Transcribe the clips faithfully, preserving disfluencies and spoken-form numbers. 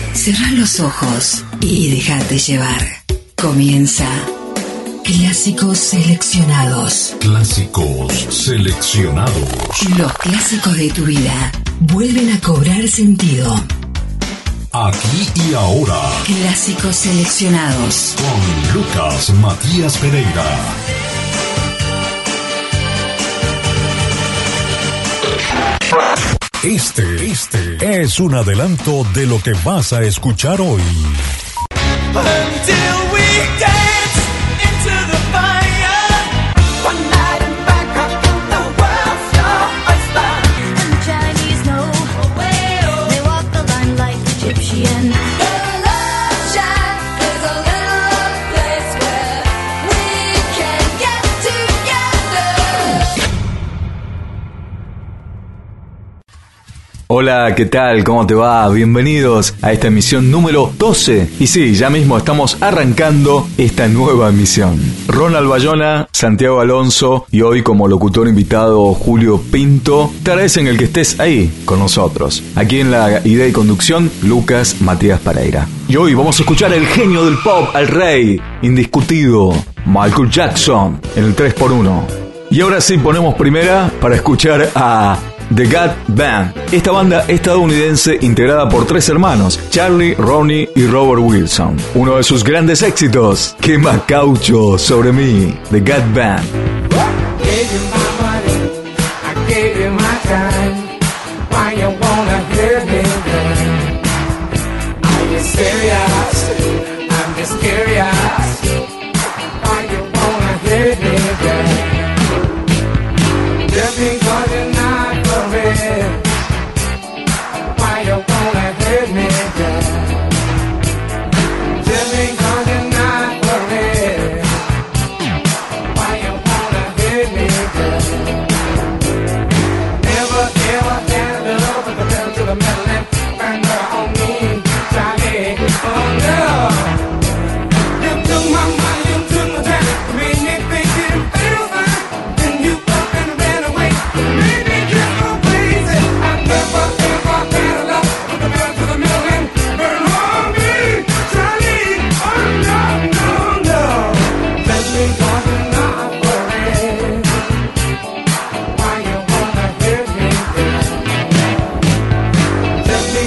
Cerrá los ojos y dejate llevar. Comienza Clásicos Seleccionados. Clásicos Seleccionados. Los clásicos de tu vida vuelven a cobrar sentido. Aquí y ahora. Clásicos Seleccionados. Con Lucas Matías Pereira. Este, este es un adelanto de lo que vas a escuchar hoy. Until we dance into the fire. One night in Bangkok, the world's your oyster. And the Chinese know they walk the line like Egyptian. The love shack is a little place where we can get together. Hola, ¿qué tal? ¿Cómo te va? Bienvenidos a esta emisión número doce. Y sí, ya mismo estamos arrancando esta nueva emisión. Ronald Bayona, Santiago Alonso y hoy como locutor invitado Julio Pinto te agradecen el que estés ahí con nosotros. Aquí en la idea y conducción, Lucas Matías Pereira. Y hoy vamos a escuchar el genio del pop, al rey, indiscutido, Michael Jackson, en el tres por uno. Y ahora sí ponemos primera para escuchar a The Gad Band, esta banda estadounidense integrada por tres hermanos, Charlie, Ronnie y Robert Wilson. Uno de sus grandes éxitos, Quema Caucho sobre mí, The Gad Band. Gave you my money, I gave you my time. Why you wanna hurt me then? Are you serious? I'm just curious. Why you wanna hurt me then? Just because you're not for real. Why you wanna hurt me then? Just because you're not for real. Why you wanna hurt me then? Never ever had a love with the pedal to the metal and burn her on me, Charlie. Oh no, you took my money, you took my time, made me think it feel fine. Then you up and ran away, made me get so crazy. I never ever had a love with the pedal to the metal and burn her on me, Charlie. Oh no, no, no, just because you're not for real. Why you wanna hurt me then? Just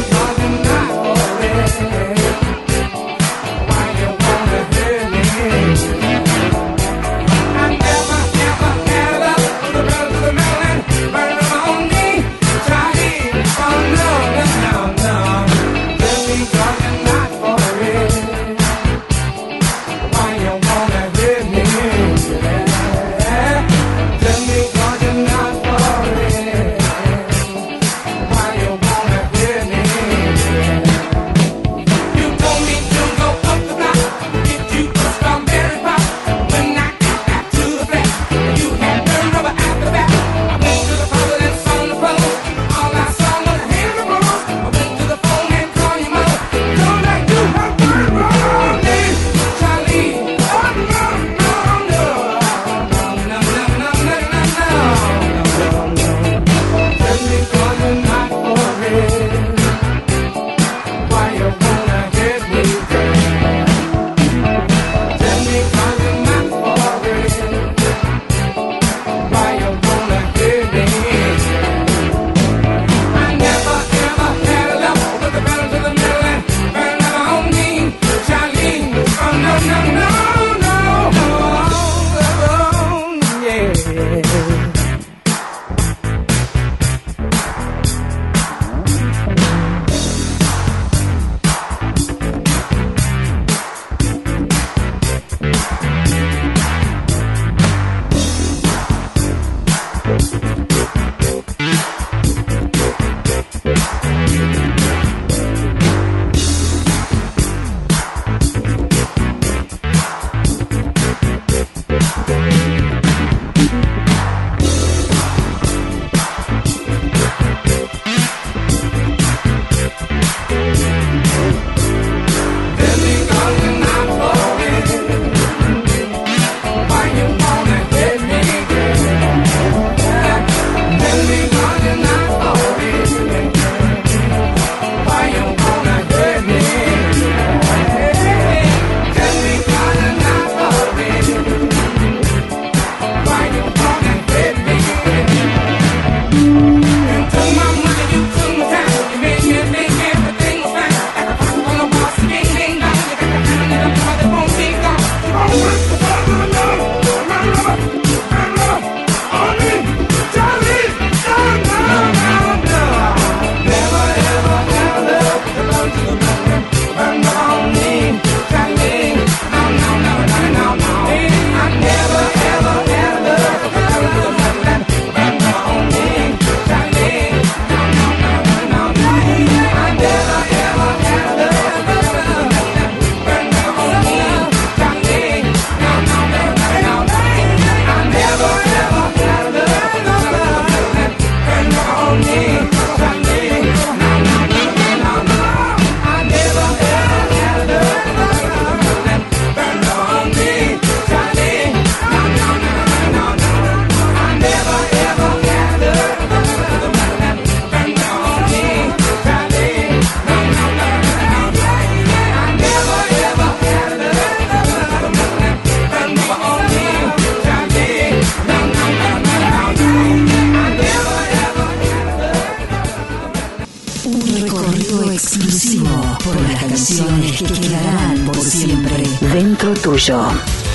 Un recorrido exclusivo por las canciones que quedarán por siempre dentro tuyo.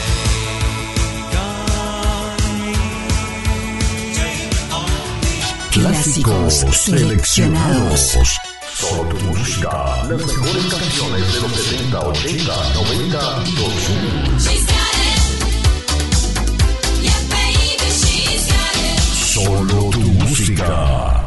Clásicos seleccionados. Solo tu música. Las mejores canciones de los setenta, ochenta, noventa y dos mil. Solo tu música.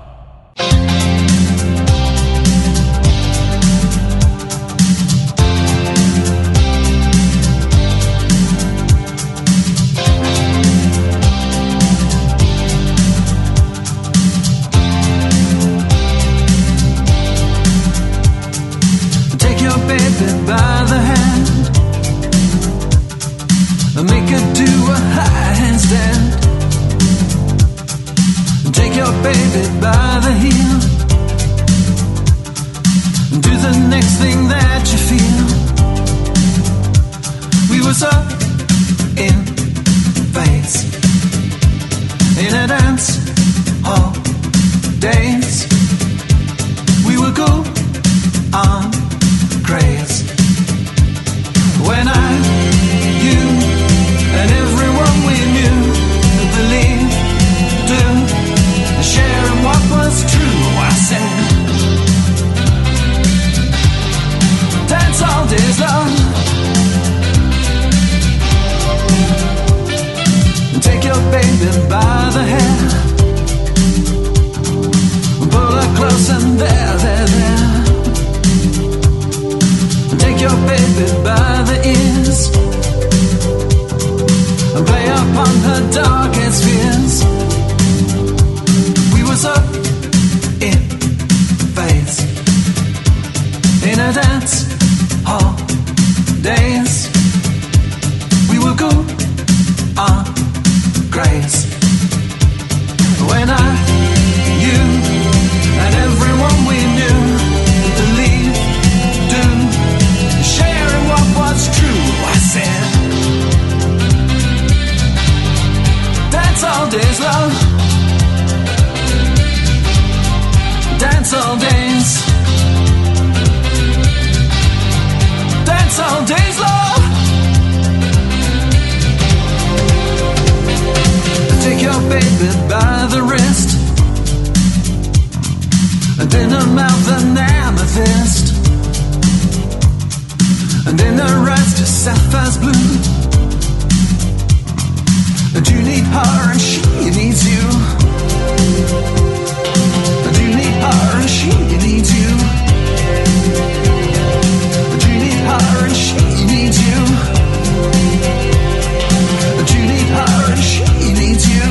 By the hand, make her do a high handstand. Take your baby by the heel, do the next thing that you feel. We were so in phase, in a dance hall days. We were cool on craze. When I, you, and everyone we knew believed, do, sharing what was true, I said, dance all days long. Take your baby by the hair, pull her close and there, there, there. Take your baby by the ears and play upon her darkest fears. We were so in phase, in a dance hall days. We were cool on grace. When I, you, and everyone we knew believed, do, sharing what was true, I said, dance all days long, dance all days, dance all days long. Take your baby by the wrist, and in her mouth an amethyst, and in her eyes just sapphire's blue. And you need her and she needs you. And you need her and she needs you. And you need her and she needs you. And you need her and she needs you.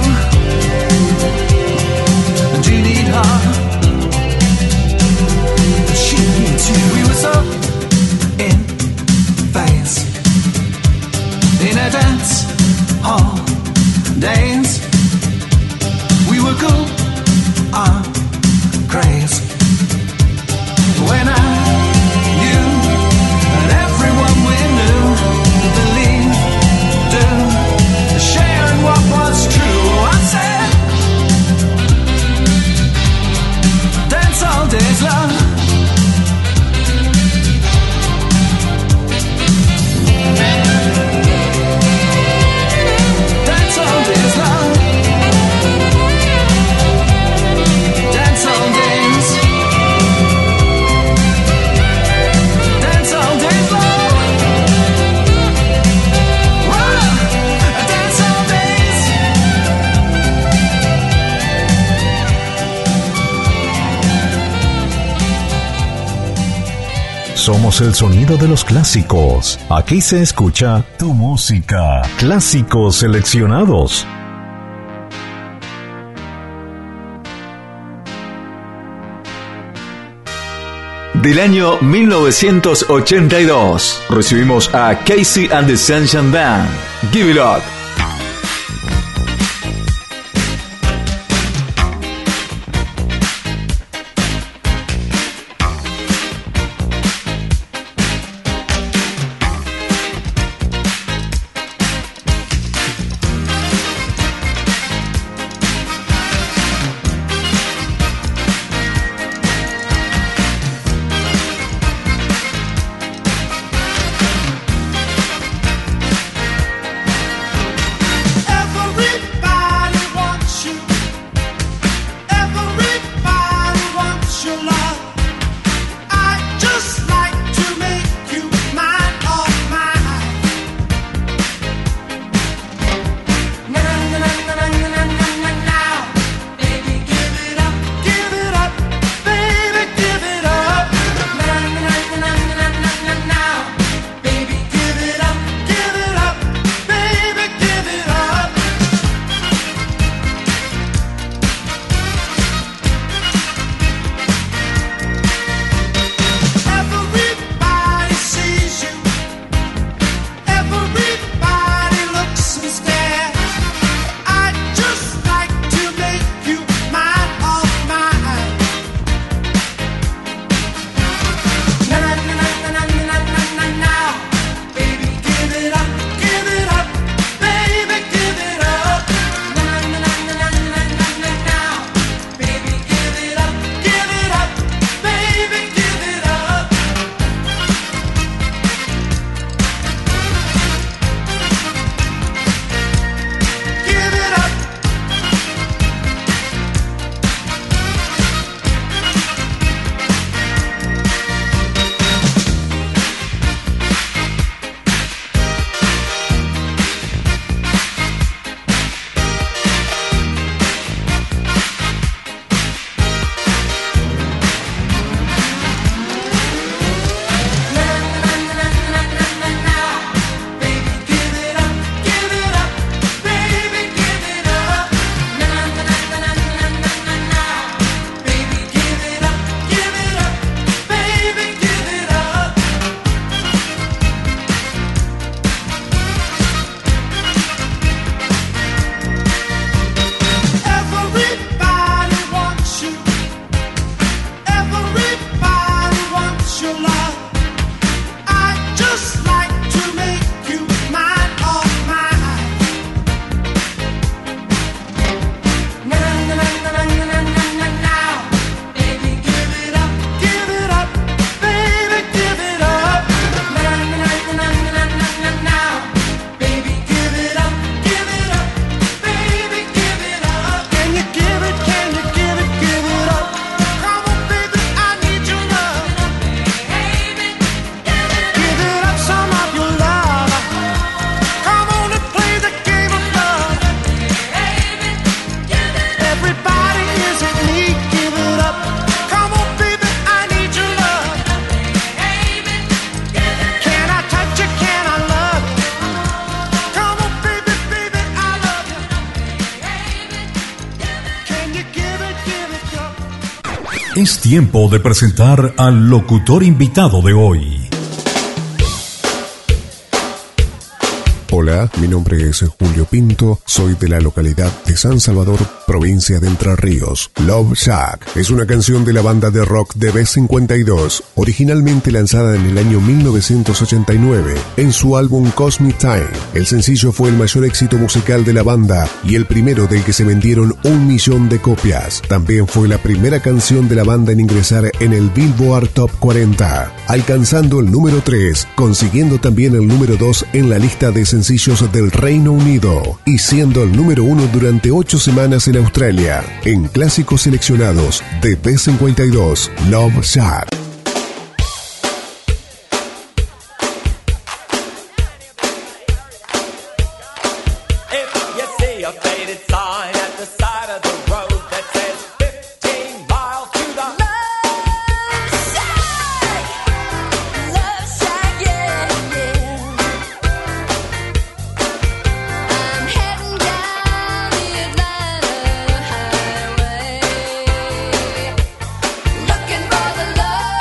And you need her and she needs you. We were so in phase, in a dance hall days. We were cool on craze. When I, you, and everyone we knew believed, do, sharing what was true, I said, dance all days long. Somos el sonido de los clásicos. Aquí se escucha tu música. Clásicos seleccionados. Del año mil novecientos ochenta y dos recibimos a Casey and the Sunshine Band. Give It Up. Es tiempo de presentar al locutor invitado de hoy. Hola, mi nombre es Julio Pinto, soy de la localidad de San Salvador, provincia de Entre Ríos. Love Shack es una canción de la banda de rock de B cincuenta y dos, originalmente lanzada en el año mil novecientos ochenta y nueve en su álbum Cosmic Time. El sencillo fue el mayor éxito musical de la banda y el primero del que se vendieron un millón de copias. También fue la primera canción de la banda en ingresar en el Billboard Top cuarenta, alcanzando el número tres, consiguiendo también el número dos en la lista de sencillos del Reino Unido y siendo el número uno durante ocho semanas en Australia. En clásicos seleccionados de B cincuenta y dos, Love Shack. Looking for the love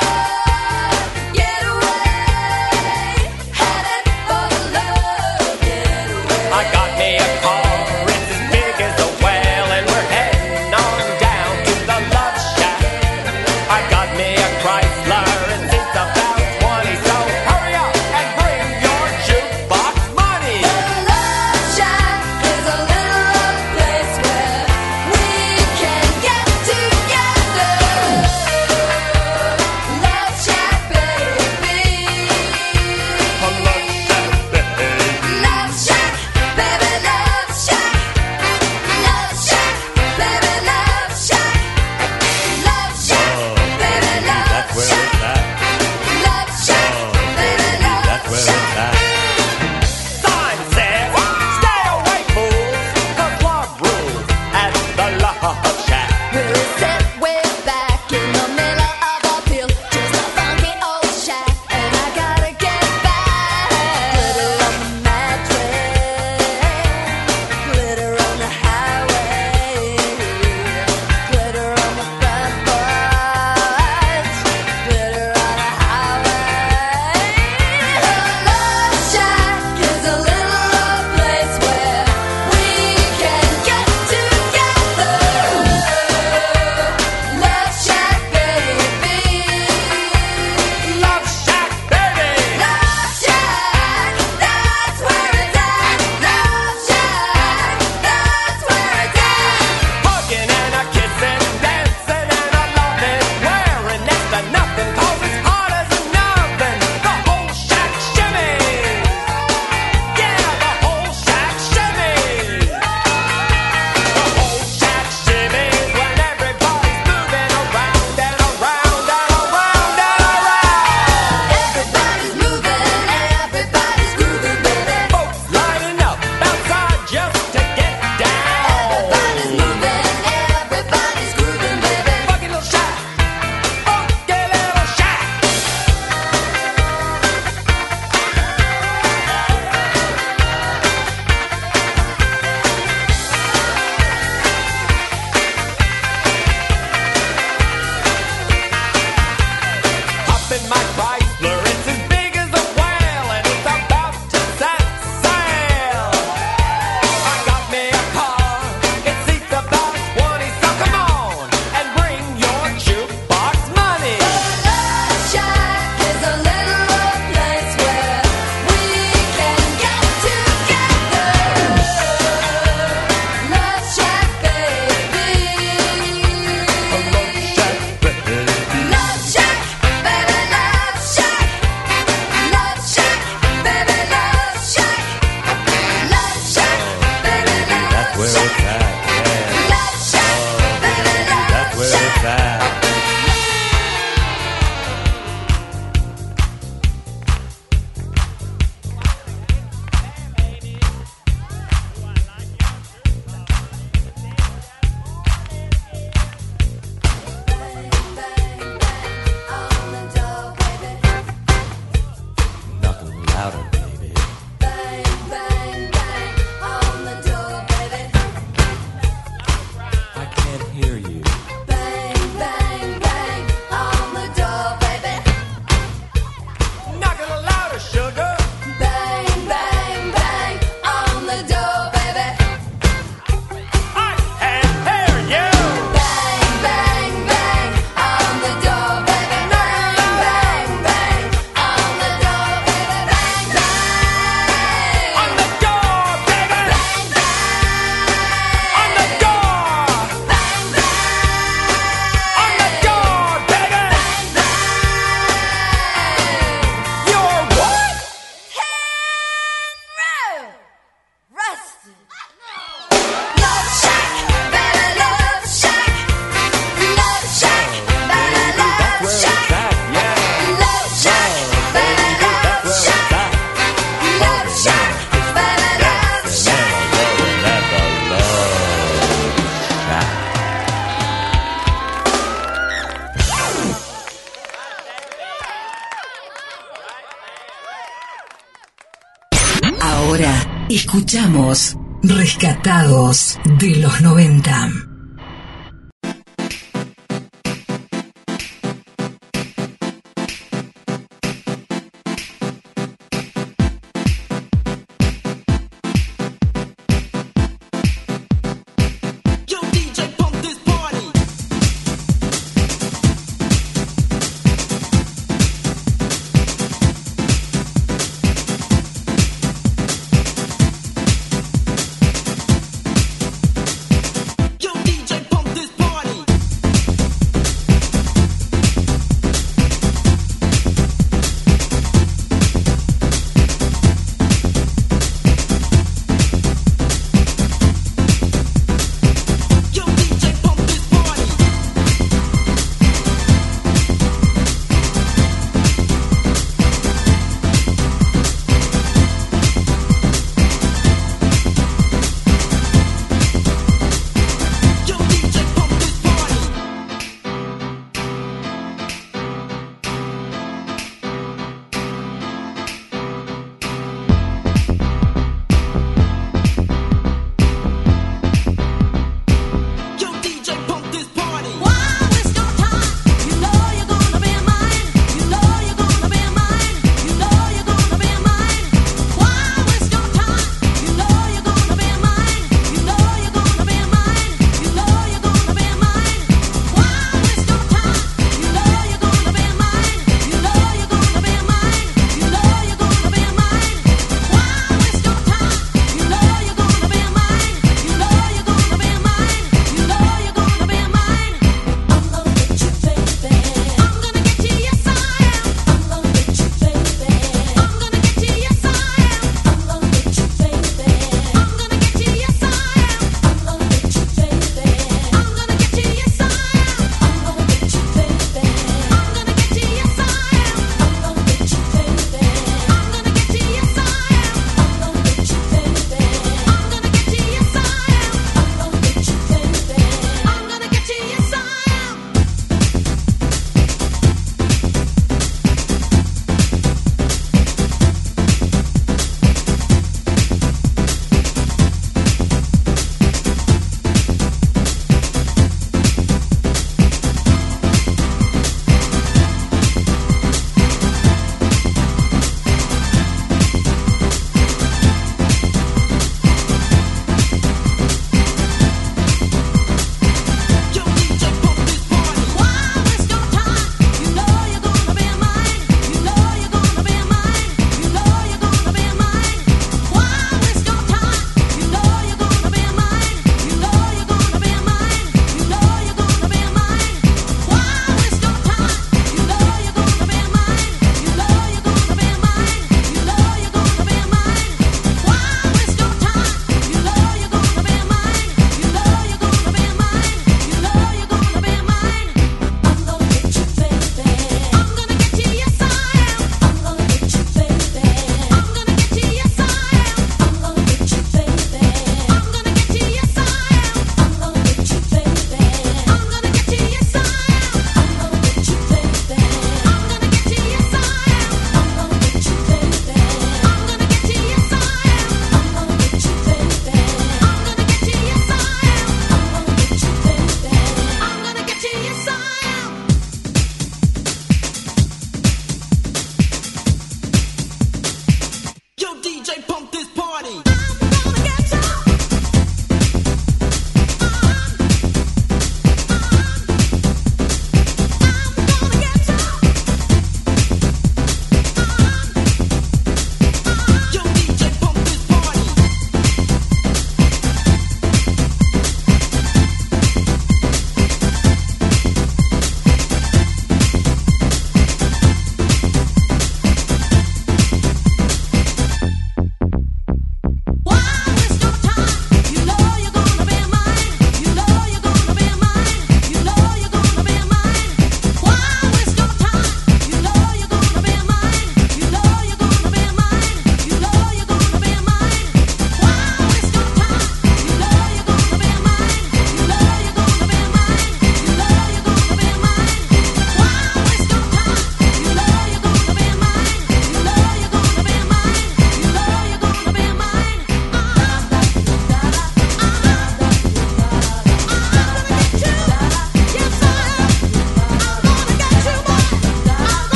Ahora escuchamos Rescatados de los noventa. Yo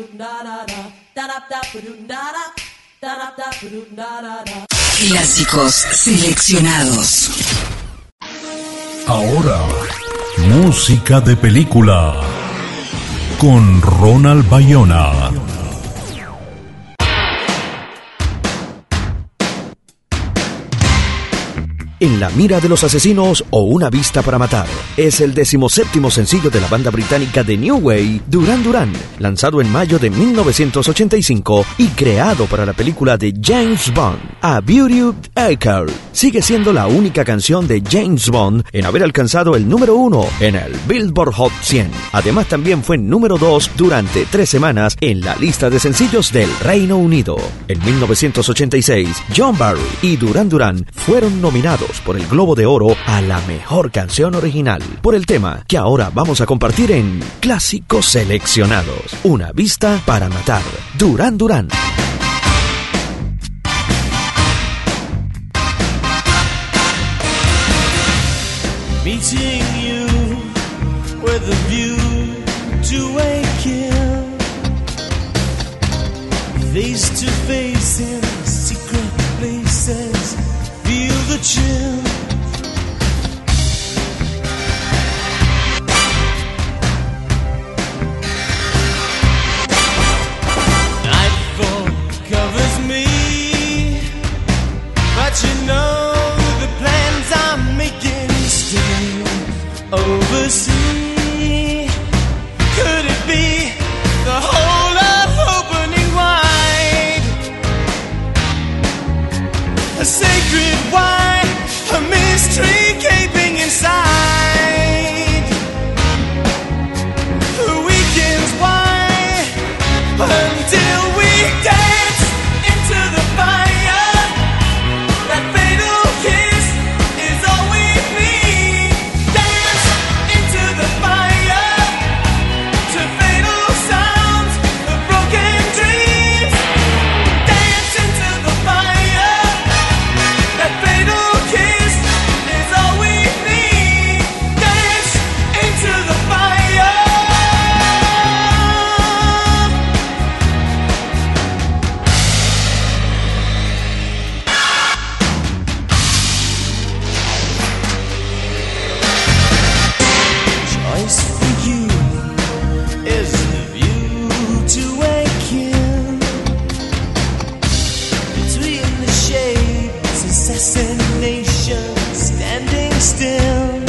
Clásicos seleccionados. Ahora, música de película con Ronald Bayona. En la mira de los asesinos o Una vista para matar. Es el decimoséptimo sencillo de la banda británica de New Way, Duran Duran, lanzado en mayo de mil novecientos ochenta y cinco y creado para la película de James Bond, A Beauty Acre. Sigue siendo la única canción de James Bond en haber alcanzado el número uno en el Billboard Hot cien. Además también fue número dos durante tres semanas en la lista de sencillos del Reino Unido. En mil novecientos ochenta y seis, John Barry y Duran Duran fueron nominados por el Globo de Oro a la mejor canción original por el tema que ahora vamos a compartir en Clásicos Seleccionados. Una vista para matar. Duran Duran. Meeting you with a view to a kill, face to face in secret places. Feel the chill. Nightfall covers me, but you know the plans I'm making still oversee. Could it be the whole of opening wide? A sacred why, a mystery gaping inside. The weekends why, until we dance into the fire. That fatal kiss is all we need. Dance into the fire, to fatal sounds of broken dreams. Dance into the fire. That fatal kiss is all we need. Dance into the fire. Choice for you is the view to a kill. Between the shades, assassination standing still.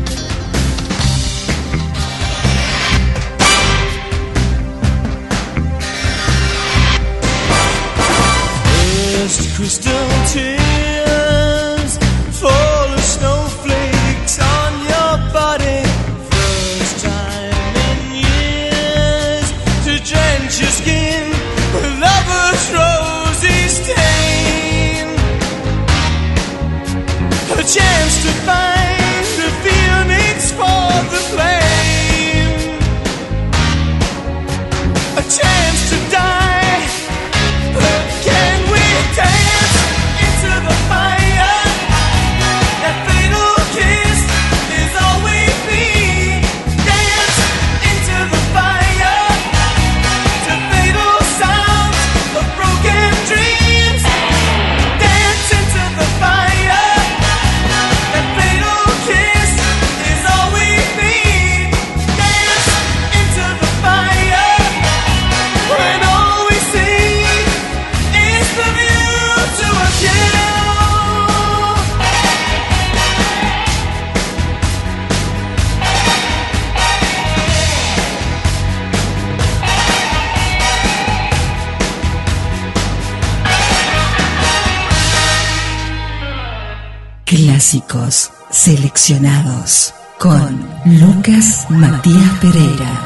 First crystal tears fall as snowflakes on your body. First time in years to drench your skin with lover's rosy stain. A chance to find the phoenix for the flame. A chance to die. But can we dance into the fire? That fatal kiss is all we need. Dance into the fire, to fatal sounds of broken dreams. Dance into the fire. That fatal kiss is all we need. Dance into the fire. When all we see is the view to a kill. Clásicos seleccionados con Lucas Matías Pereira.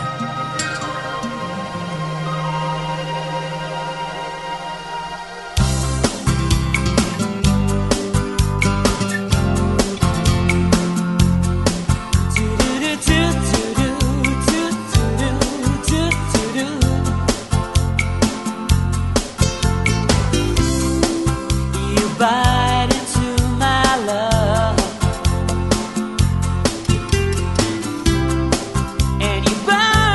You bite into my love, and you burn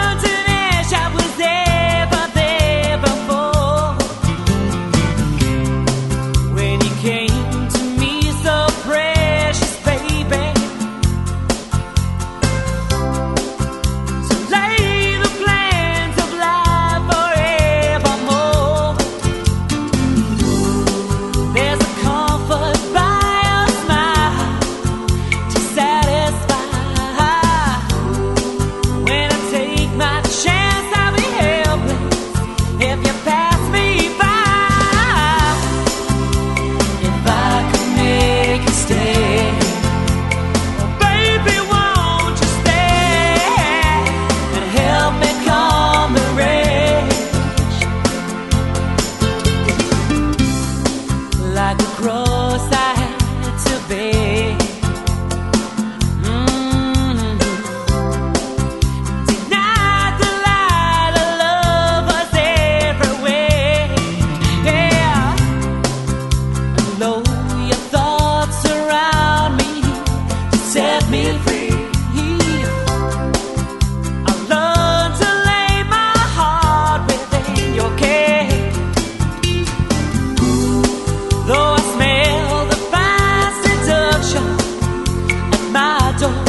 baby. Mm-hmm. Denied the light of love was everywhere. Yeah. And though your thoughts surround me to set me free, I learned to lay my heart within your care. Though I smell the fine seduction at my door,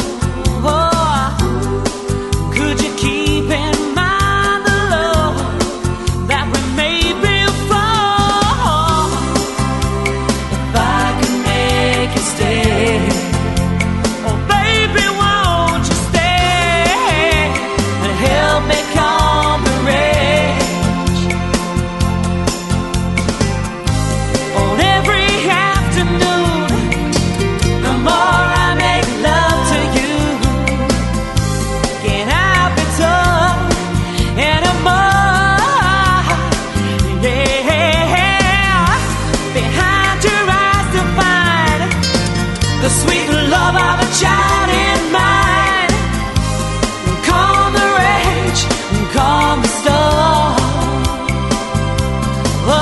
could you keep in mind the love that we made before? If I could make you stay, oh baby, won't you stay and help me calm the rage? On every afternoon, the more I make love to you, can't help it tough anymore. Yeah, behind your eyes to find the sweet love of a child in mine. Calm the rage, calm the storm. Oh.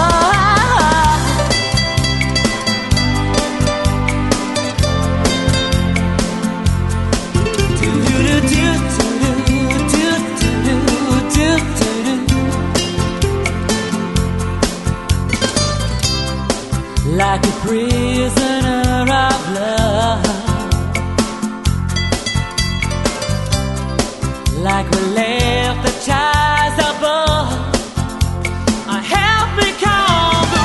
Like a prisoner of love, like we left the ties above. Uh, help me calm the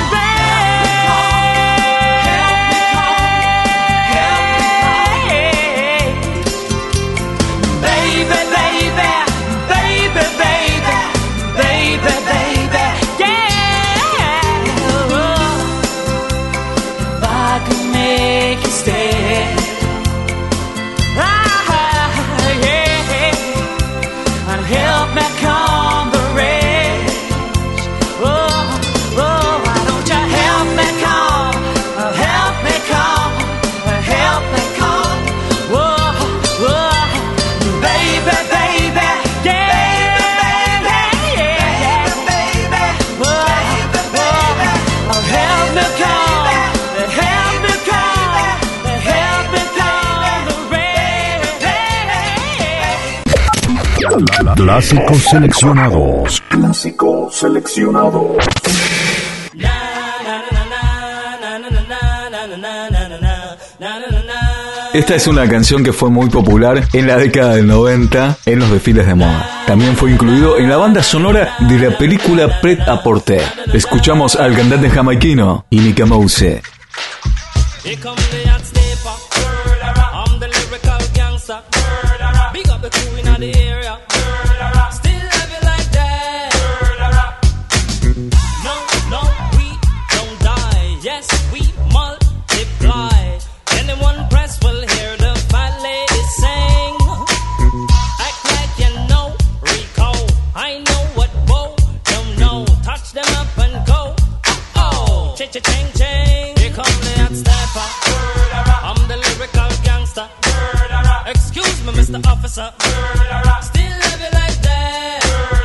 rage. Baby, baby, baby, baby, baby, baby, yeah. If I could make you stay, ah, yeah, and help me calm the rage. Oh, oh, why don't you help me calm, uh, help me calm, uh, help me calm. Whoa, whoa, baby, baby, yeah, yeah, baby, whoa, whoa, oh, help me calm, help me calm, help me calm the rage. Clásicos seleccionados. Clásicos seleccionados. Esta es una canción que fue muy popular en la década del noventa en los desfiles de moda. También fue incluido en la banda sonora de la película Pret-a-Porter. Escuchamos al cantante jamaiquino Inika Mouse. Here come the hot sniper. I'm the lyrical gangster. Big up the crew in the area. Still love you like that. No, no, we don't die. Yes, we multiply. Anyone press will hear the fat lady sing. Act like you know Rico. I know what Bo don't know. Touch them up and go. Oh, cha-cha-ching, ching. Here come the hot stepper. I'm the lyrical gangster. Excuse me, Mister Officer. Still love you like that.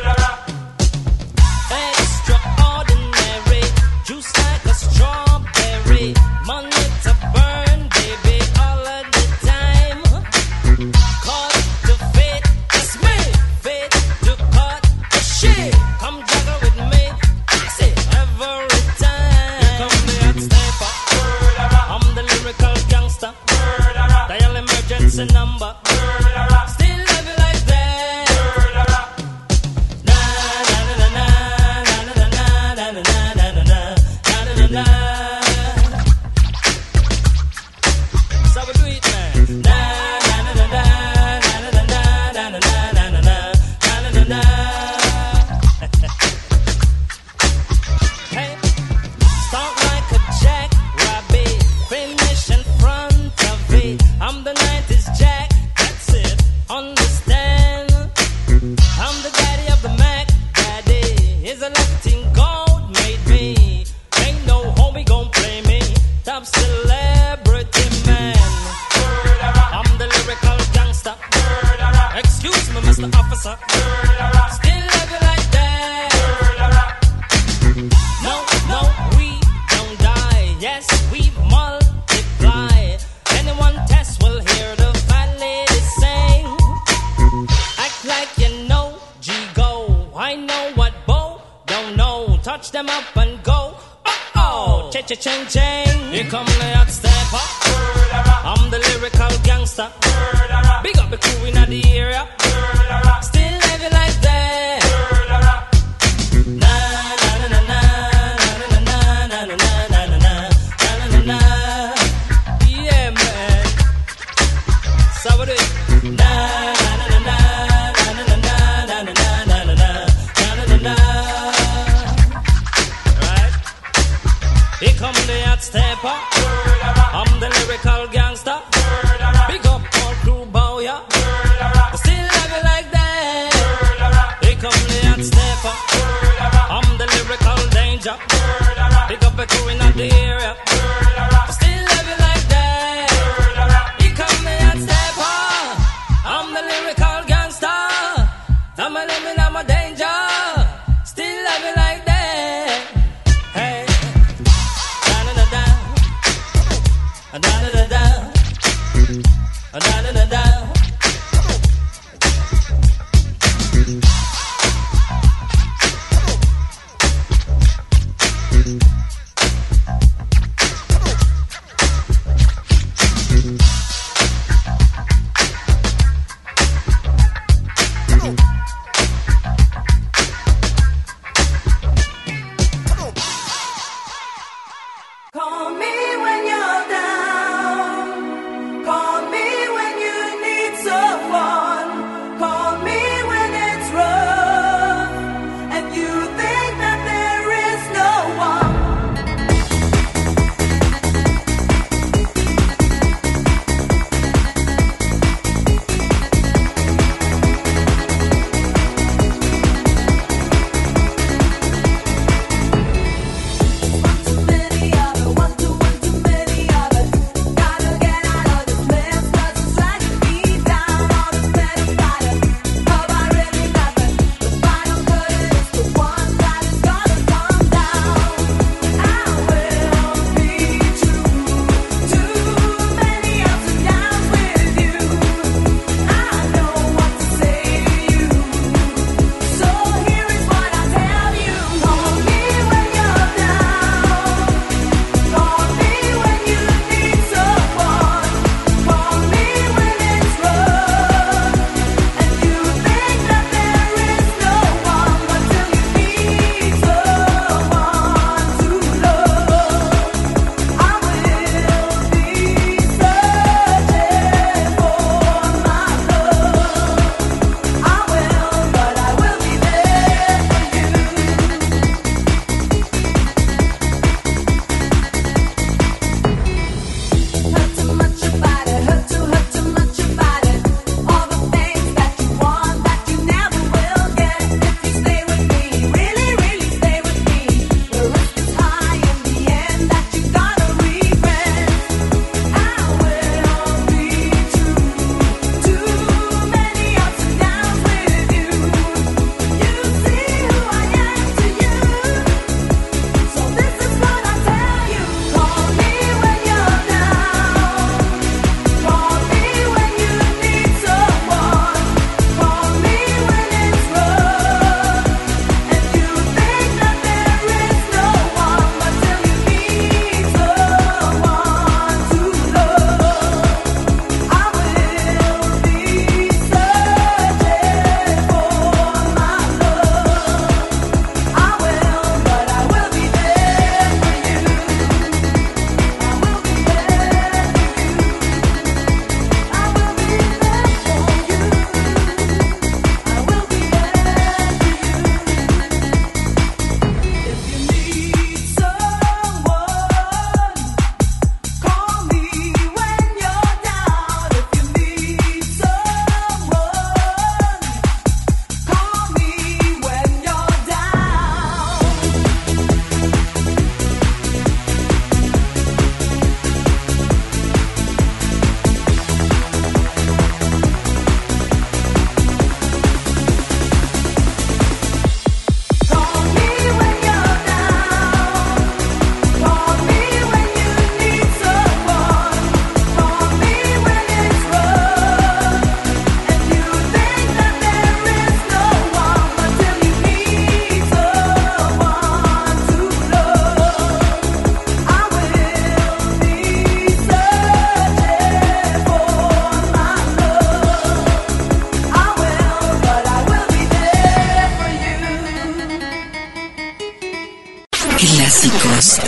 Extraordinary. Juice like a strawberry. Money to burn, baby, all of the time. Caught to fit, it's me. Fit to cut the shit. Come juggle with me. Fix it every time. Here come the hot stepper. I'm the lyrical gangster. Dial emergency number. Still love you like that. Na na na na na na na na na na na na na na na. So we do it, man. Na na na na na na na na na na na na na na na. Hey, start like a jackrabbit, finish in front of it. I'm the nineties Jack, that's it. Understand? I'm the daddy of the Mac. Daddy is a Latin gold made me. Ain't no homie gon' play me. Top celebrity man. ching ching. Here come the hot stepper. I'm the lyrical gangster. Big up the crew in the area. Still living like that. Na na na na na na na na na na na na na na. Yeah man. So what it? Na na na na na na na na na na na na na na. Right. Here come the hot stepper. I'm the lyrical gangster. Big up all crew bow ya. Still love you like that. Here come the hot stepper. I'm the lyrical danger. Big up the crew in the area. Still love you like that. Here come the hot stepper. I'm the lyrical gangster. I'm a living, I'm a danger. Still love you like that. Hey. Da-da-da-da. Da-da-da-da. Da-da-da-da. Call me when you're down. Call me when you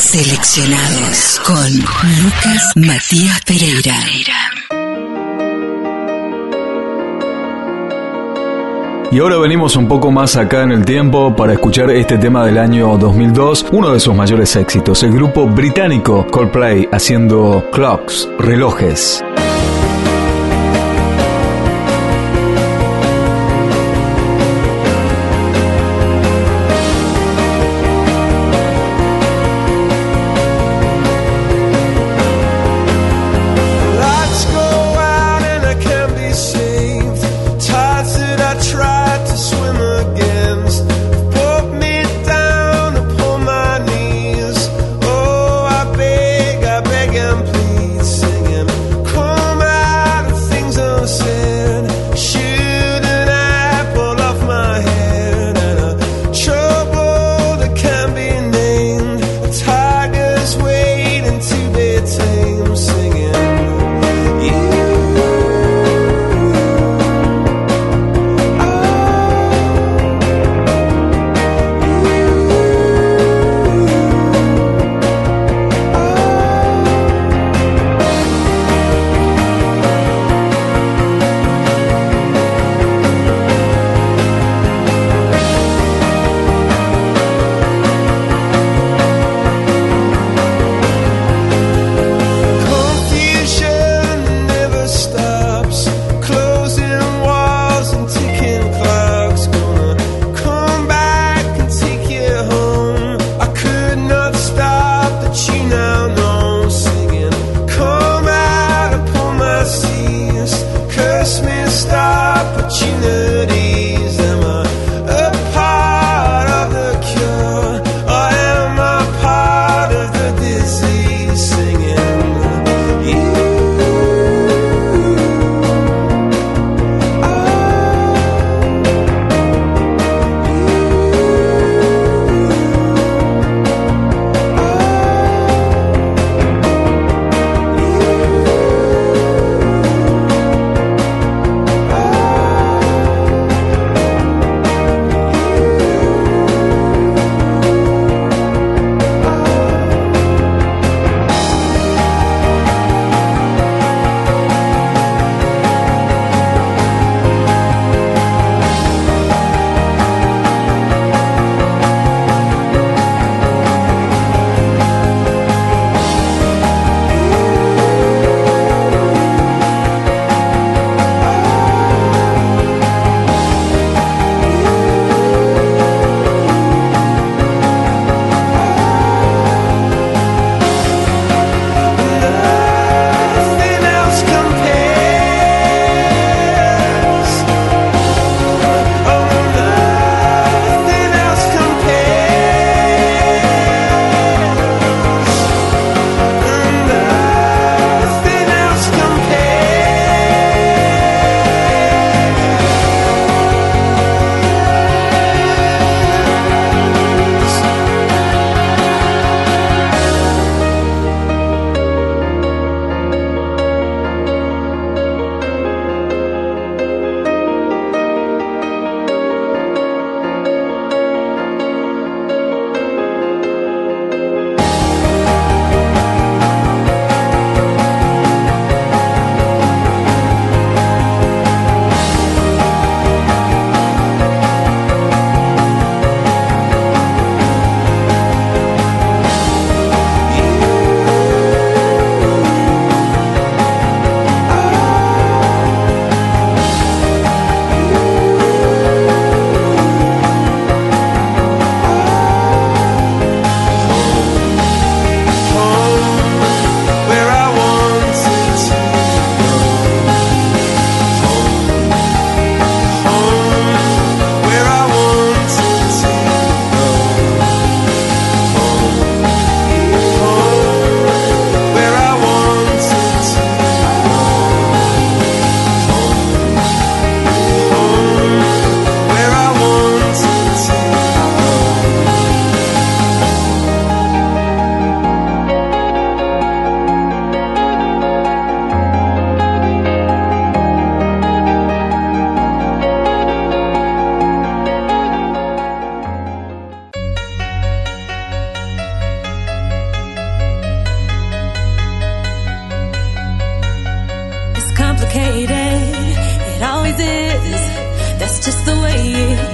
Seleccionados con Lucas Matías Pereira. Y ahora venimos un poco más acá en el tiempo para escuchar este tema del año dos mil dos, uno de sus mayores éxitos, el grupo británico Coldplay haciendo Clocks, relojes.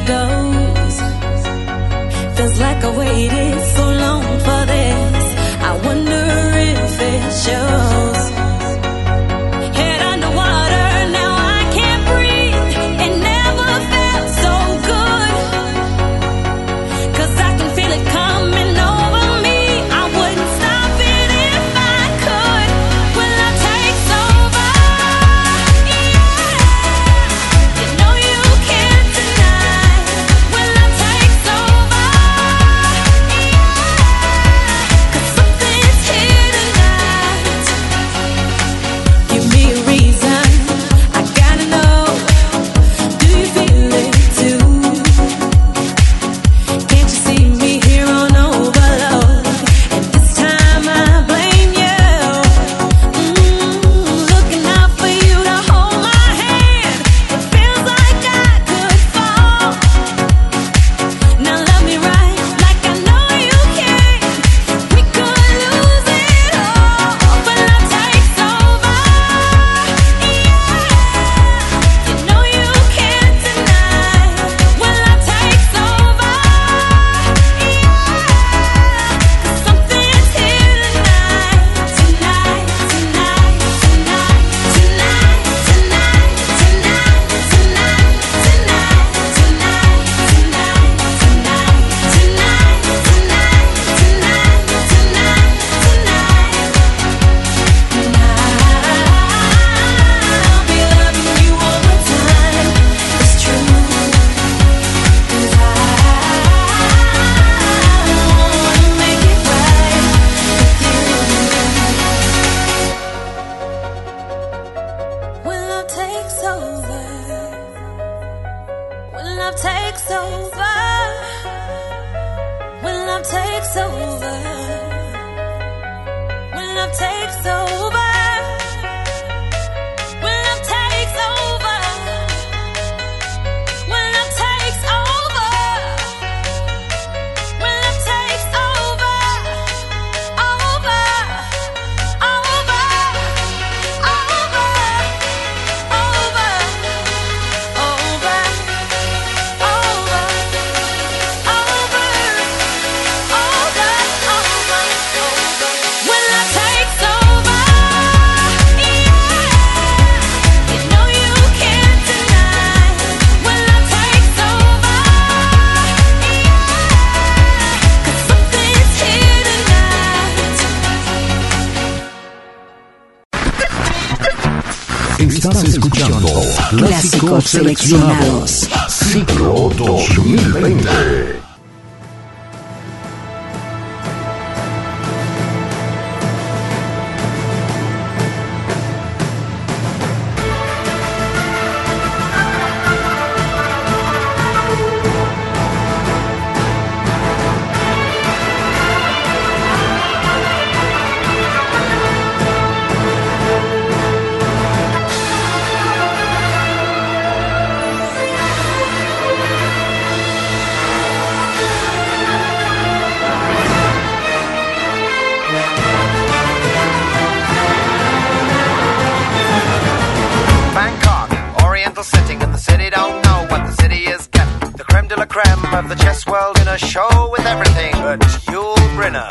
goes. Feels like I waited so long for this. I wonder if it shows. Head underwater, now I can't breathe. It never felt so good. 'Cause I can feel it coming over me. I wouldn't stop it if I could. Will love takes over? Yeah. You know you can't deny. Will love takes over? Yeah. 'Cause something's here tonight. Give me a reason. I gotta know. Do you feel it too? Can't you see me here on overload? And this time I blame you. Mm, looking out for you to hold my hand. It feels like I could fall. Now love me right, like I know you can. We could lose it all, but love takes over. Yeah, you know you can't deny. When love takes over. Something's here tonight, tonight, tonight, tonight, tonight, tonight, tonight, tonight, tonight, tonight, tonight, tonight, tonight, tonight, tonight, tonight. I'll be loving you all the time. It's true. 'Cause I wanna make it right with you. When love takes over, when love takes over, when love takes over, when love takes over, when love takes over, when love takes over, when love takes over, over, over, over, over, over, over, over, over, over, over. When love takes over, yeah, you know you can't deny. When love takes over, yeah, 'cause something's here tonight. Estás escuchando Clásicos seleccionados. Ciclo dos mil veinte. Bangkok, oriental setting, and the city don't know what the city is getting. The creme de la creme of the chess world in a show with everything but Yul Brynner.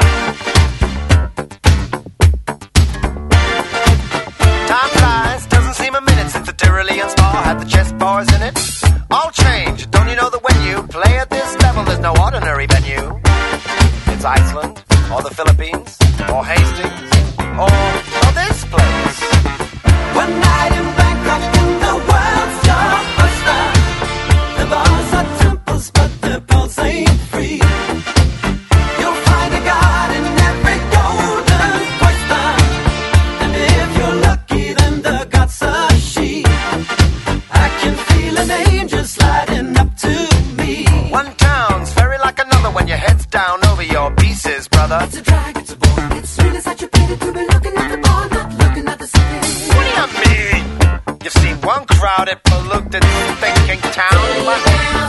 Time flies, doesn't seem a minute since the Tyrolean spa had the chess bars in it. All change, don't you know that when you play at this level, there's no ordinary venue? It's Iceland, or the Philippines, or Hastings, or, or this place. One night in Bangkok in the world's blockbuster. The bars are temples, but the pulse ain't free. You'll find a god in every golden oyster. And if you're lucky, then the god's a she. I can feel an angel sliding up to me. One town's very like another when your head's down over your pieces, brother. It's a drag, it's a bore. It's really such a pity to be looking at the bar, not looking at the city. What do you mean? You've seen one crowded, polluted, thinking town, but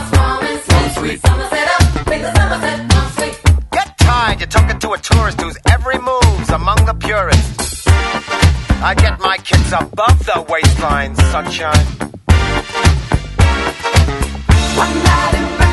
get tired, you're talking to a tourist whose every move's among the purists. I get my kids above the waistline, sunshine. One night in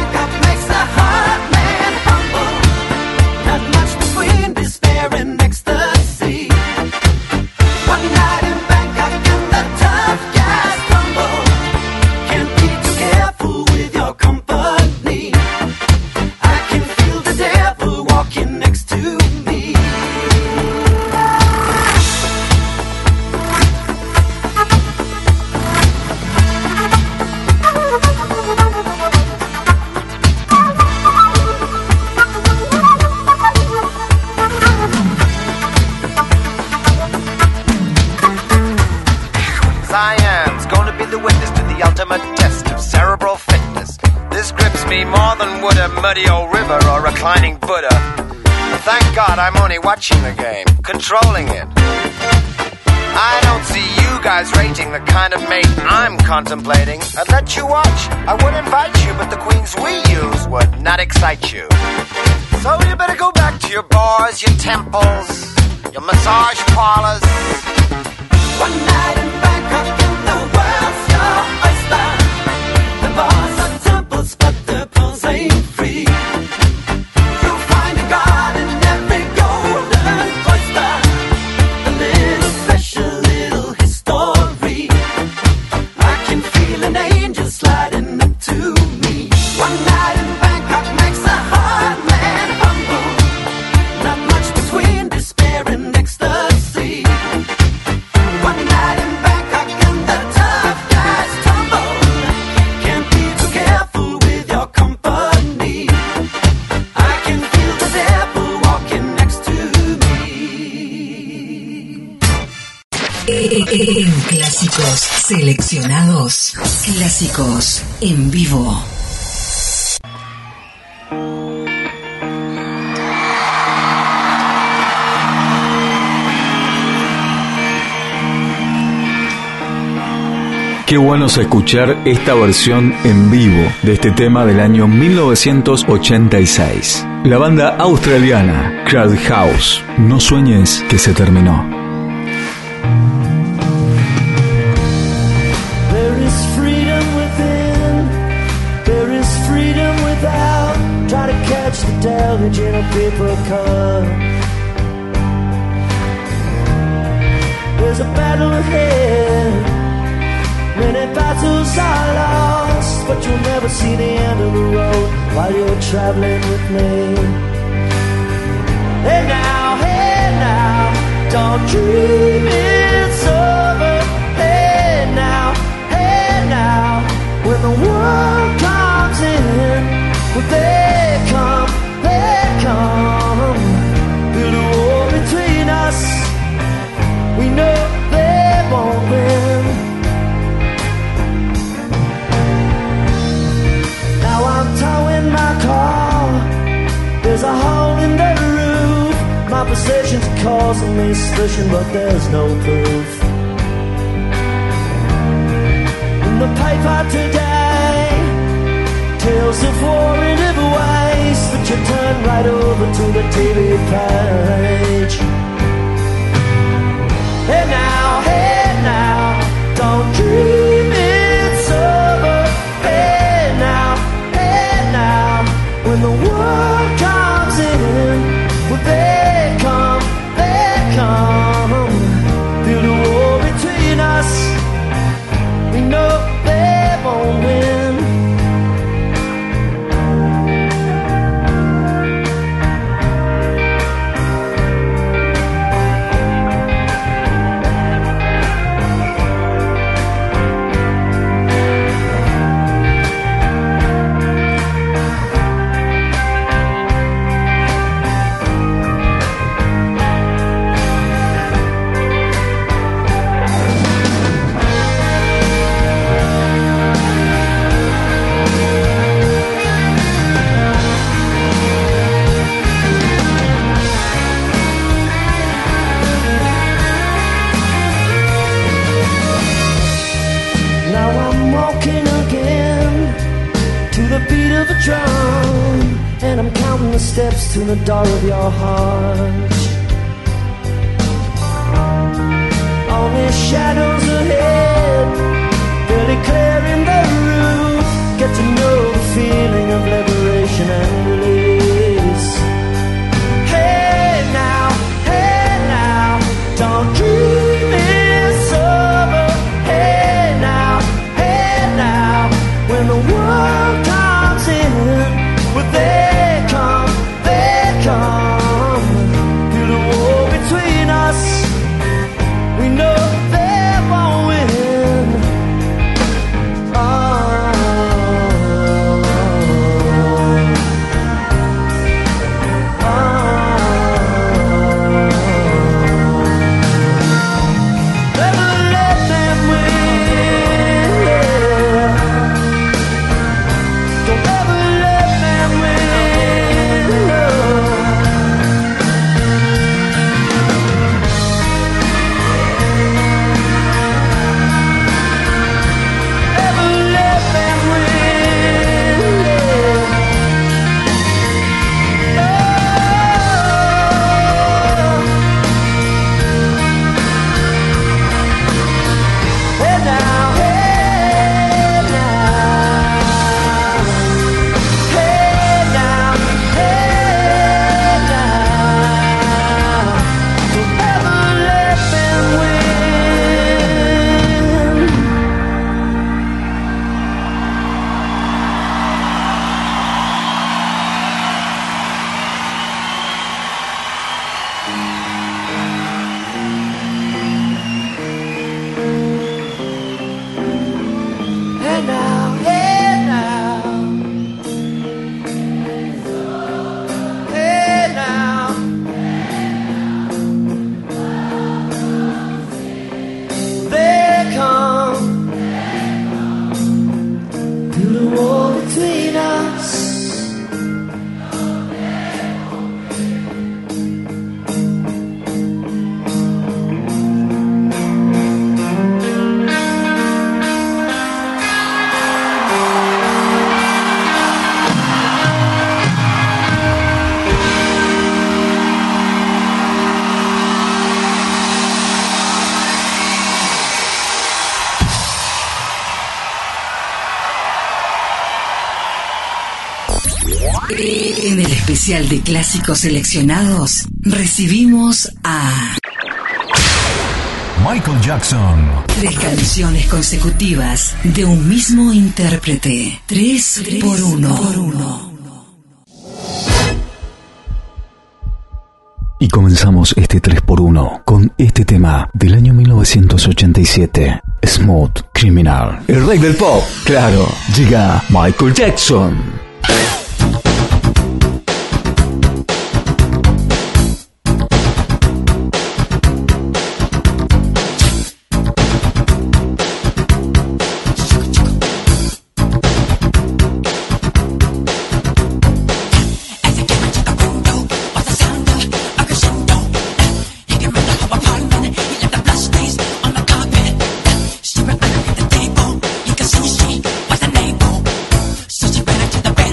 would a muddy old river or reclining Buddha. Thank God I'm only watching the game, controlling it. I don't see you guys rating the kind of mate I'm contemplating. I'd let you watch, I would invite you, but the queens we use would not excite you. So you better go back to your bars, your temples, your massage parlors. One night in Bangkok and the world's your oyster. The bars are temples, but the pools ain't free. You'll find a god in every golden oyster. A little special, little history. I can feel an angel sliding up to me. One night in Bangkok makes a hard man humble. Not much between despair and ecstasy. One night in Bangkok and the tough guys tumble. Can't be too careful with your company. I can feel the devil walking next to me. En clásicos seleccionados, clásicos en vivo. Qué bueno es escuchar esta versión en vivo de este tema del año mil novecientos ochenta y seis. La banda australiana Crowd House, No sueñes que se terminó. There is freedom within, there is freedom without. Try to catch the deluge in a paper cup. There's a battle ahead. Many battles are lost, but you'll never see the end of the road while you're traveling with me. Hey now, hey now, don't dream it's over. Hey now, hey now, when the world comes in, well they come, they come. Build a wall between us, we know they won't win. Towing my car, there's a hole in the roof. My possessions are causing me suspicion, but there's no proof. In the paper today, tales of war in every ways, but you turn right over to the T V page. Hey now, hey now, don't dream it's over. Hey now, when the world comes in, well they come, they come. Build a wall between us, we know they won't win. Steps to the door of your heart. Only shadows ahead, barely clearing the roof. Get to know the feeling of liberation and release. Hey now, hey now, don't dream it's over. Hey now, hey now, when the world comes in, will they come? Come, build a wall between us. We know they won't En el especial de clásicos seleccionados, recibimos a Michael Jackson. tres canciones consecutivas de un mismo intérprete. Tres, por uno. Por uno. Y comenzamos este tres por uno con este tema del año mil novecientos ochenta y siete, Smooth Criminal. El rey del pop, claro, llega Michael Jackson. To the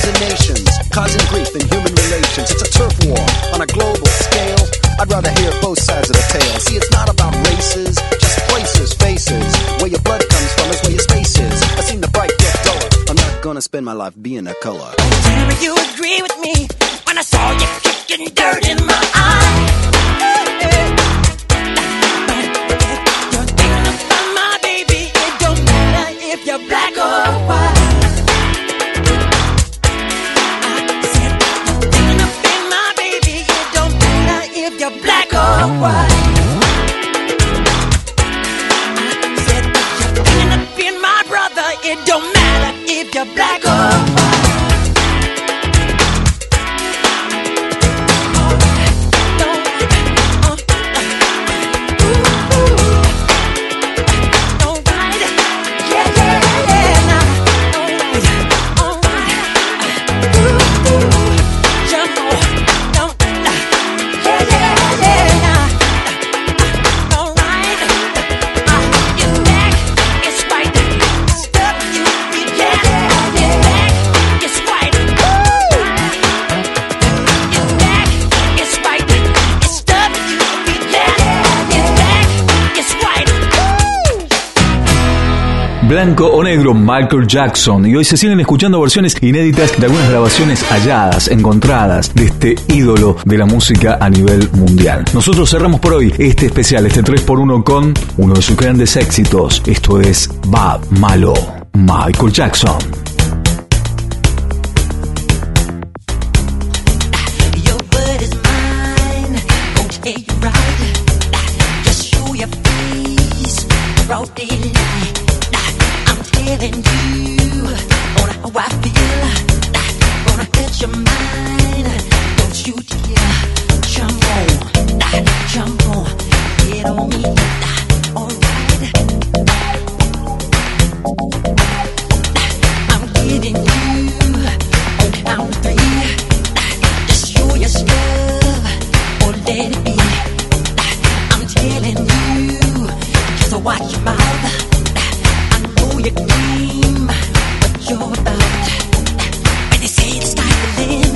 nations, causing grief in human relations. It's a turf war on a global scale. I'd rather hear both sides of the tale. See, it's not about races, just places, faces. Where your blood comes from is where your space is. I've seen the bright get duller. I'm not gonna spend my life being a color. Whenever you agree with me, when I saw you kicking dirt in my eye. You're thinking about my baby. It don't matter if you're black or white. You're black or white. I said that you're thinking of being my brother. It don't matter if you're black or white. Blanco o negro, Michael Jackson. Y hoy se siguen escuchando versiones inéditas de algunas grabaciones halladas, encontradas, de este ídolo de la música a nivel mundial. Nosotros cerramos por hoy este especial, este tres por uno con uno de sus grandes éxitos. Esto es Bad Malo, Michael Jackson. Telling you on how I feel, gonna hit your mind. Don't you dare jump on, jump on, get on me, alright. I'm getting you on count three. Just show your stuff or let it be. I'm telling you, just watch your mouth. You dream what you're about. When they say the sky will end,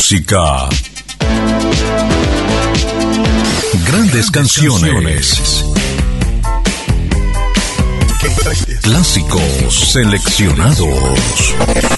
música. Grandes canciones. Clásicos seleccionados.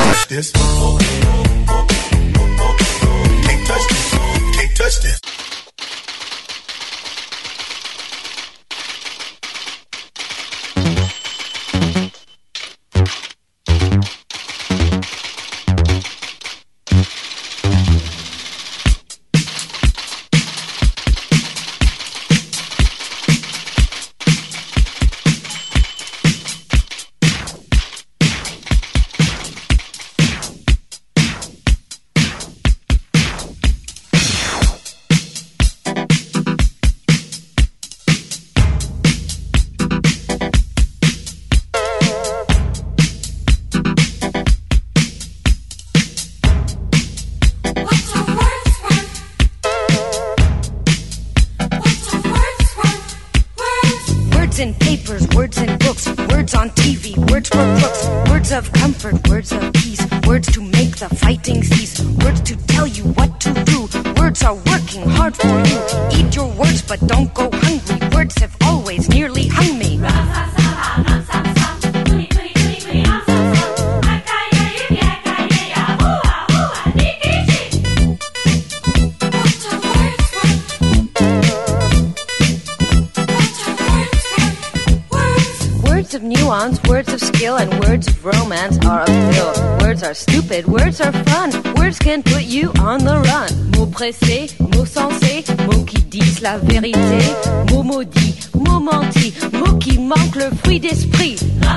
in papers, words in books, words on T V, words for crooks, words of comfort, words of peace, words to make the fighting cease, words to tell you what to do. Words are working hard for you. Eat your words, but don't go hungry. Words have always nearly hung me. Words of nuance, words of skill, and words of romance are a pill. Words are stupid, words are fun. Words can put you on the run. Mots pressés, mots sensés, mots qui disent la vérité. Mots maudits, mots mentis, mots qui manquent le fruit d'esprit.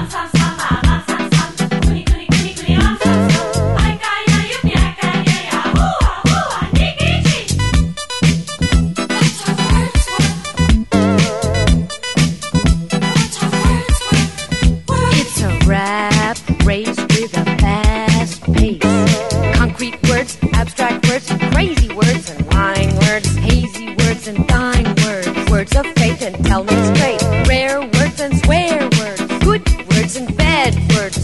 Rap race with a fast pace. Concrete words, abstract words, crazy words and lying words, hazy words and dying words, words of faith and tell me straight, rare words and swear words, good words and bad words.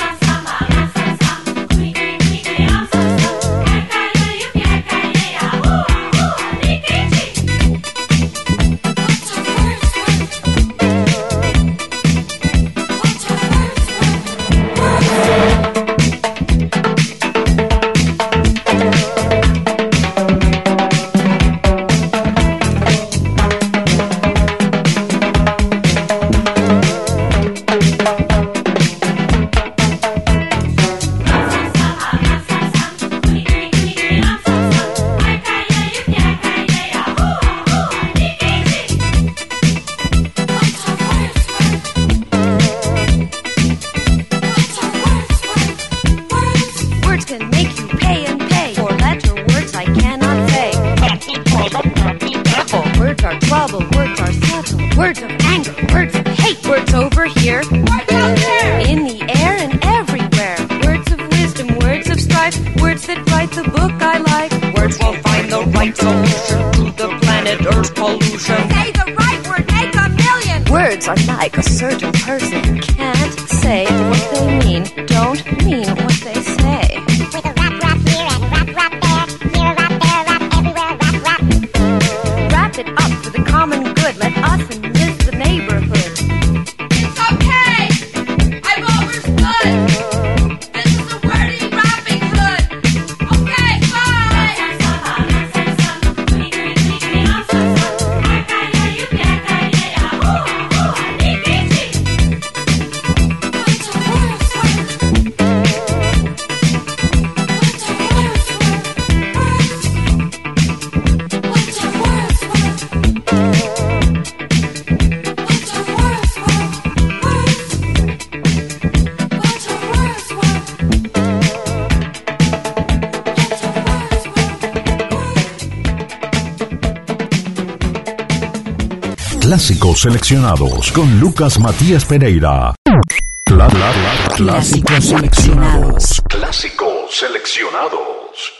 Words of anger, words of hate, words over here, words out there, in the air and everywhere. Words of wisdom, words of strife, words that write the book I like. Words will find the right solution to the planet Earth's pollution. Say the right word, make a million. Words are like a certain person who can't say what they mean, don't mean what they say. With a rap rap here and rap rap there, here rap there, rap everywhere, rap rap. Wrap it up for the common good. Let us enlist the neighborhood. It's okay. I've overstood. This is a wordy rapping hood. Okay, bye. Clásicos seleccionados con Lucas Matías Pereira. Cla cla cla clásicos seleccionados. Clásicos seleccionados.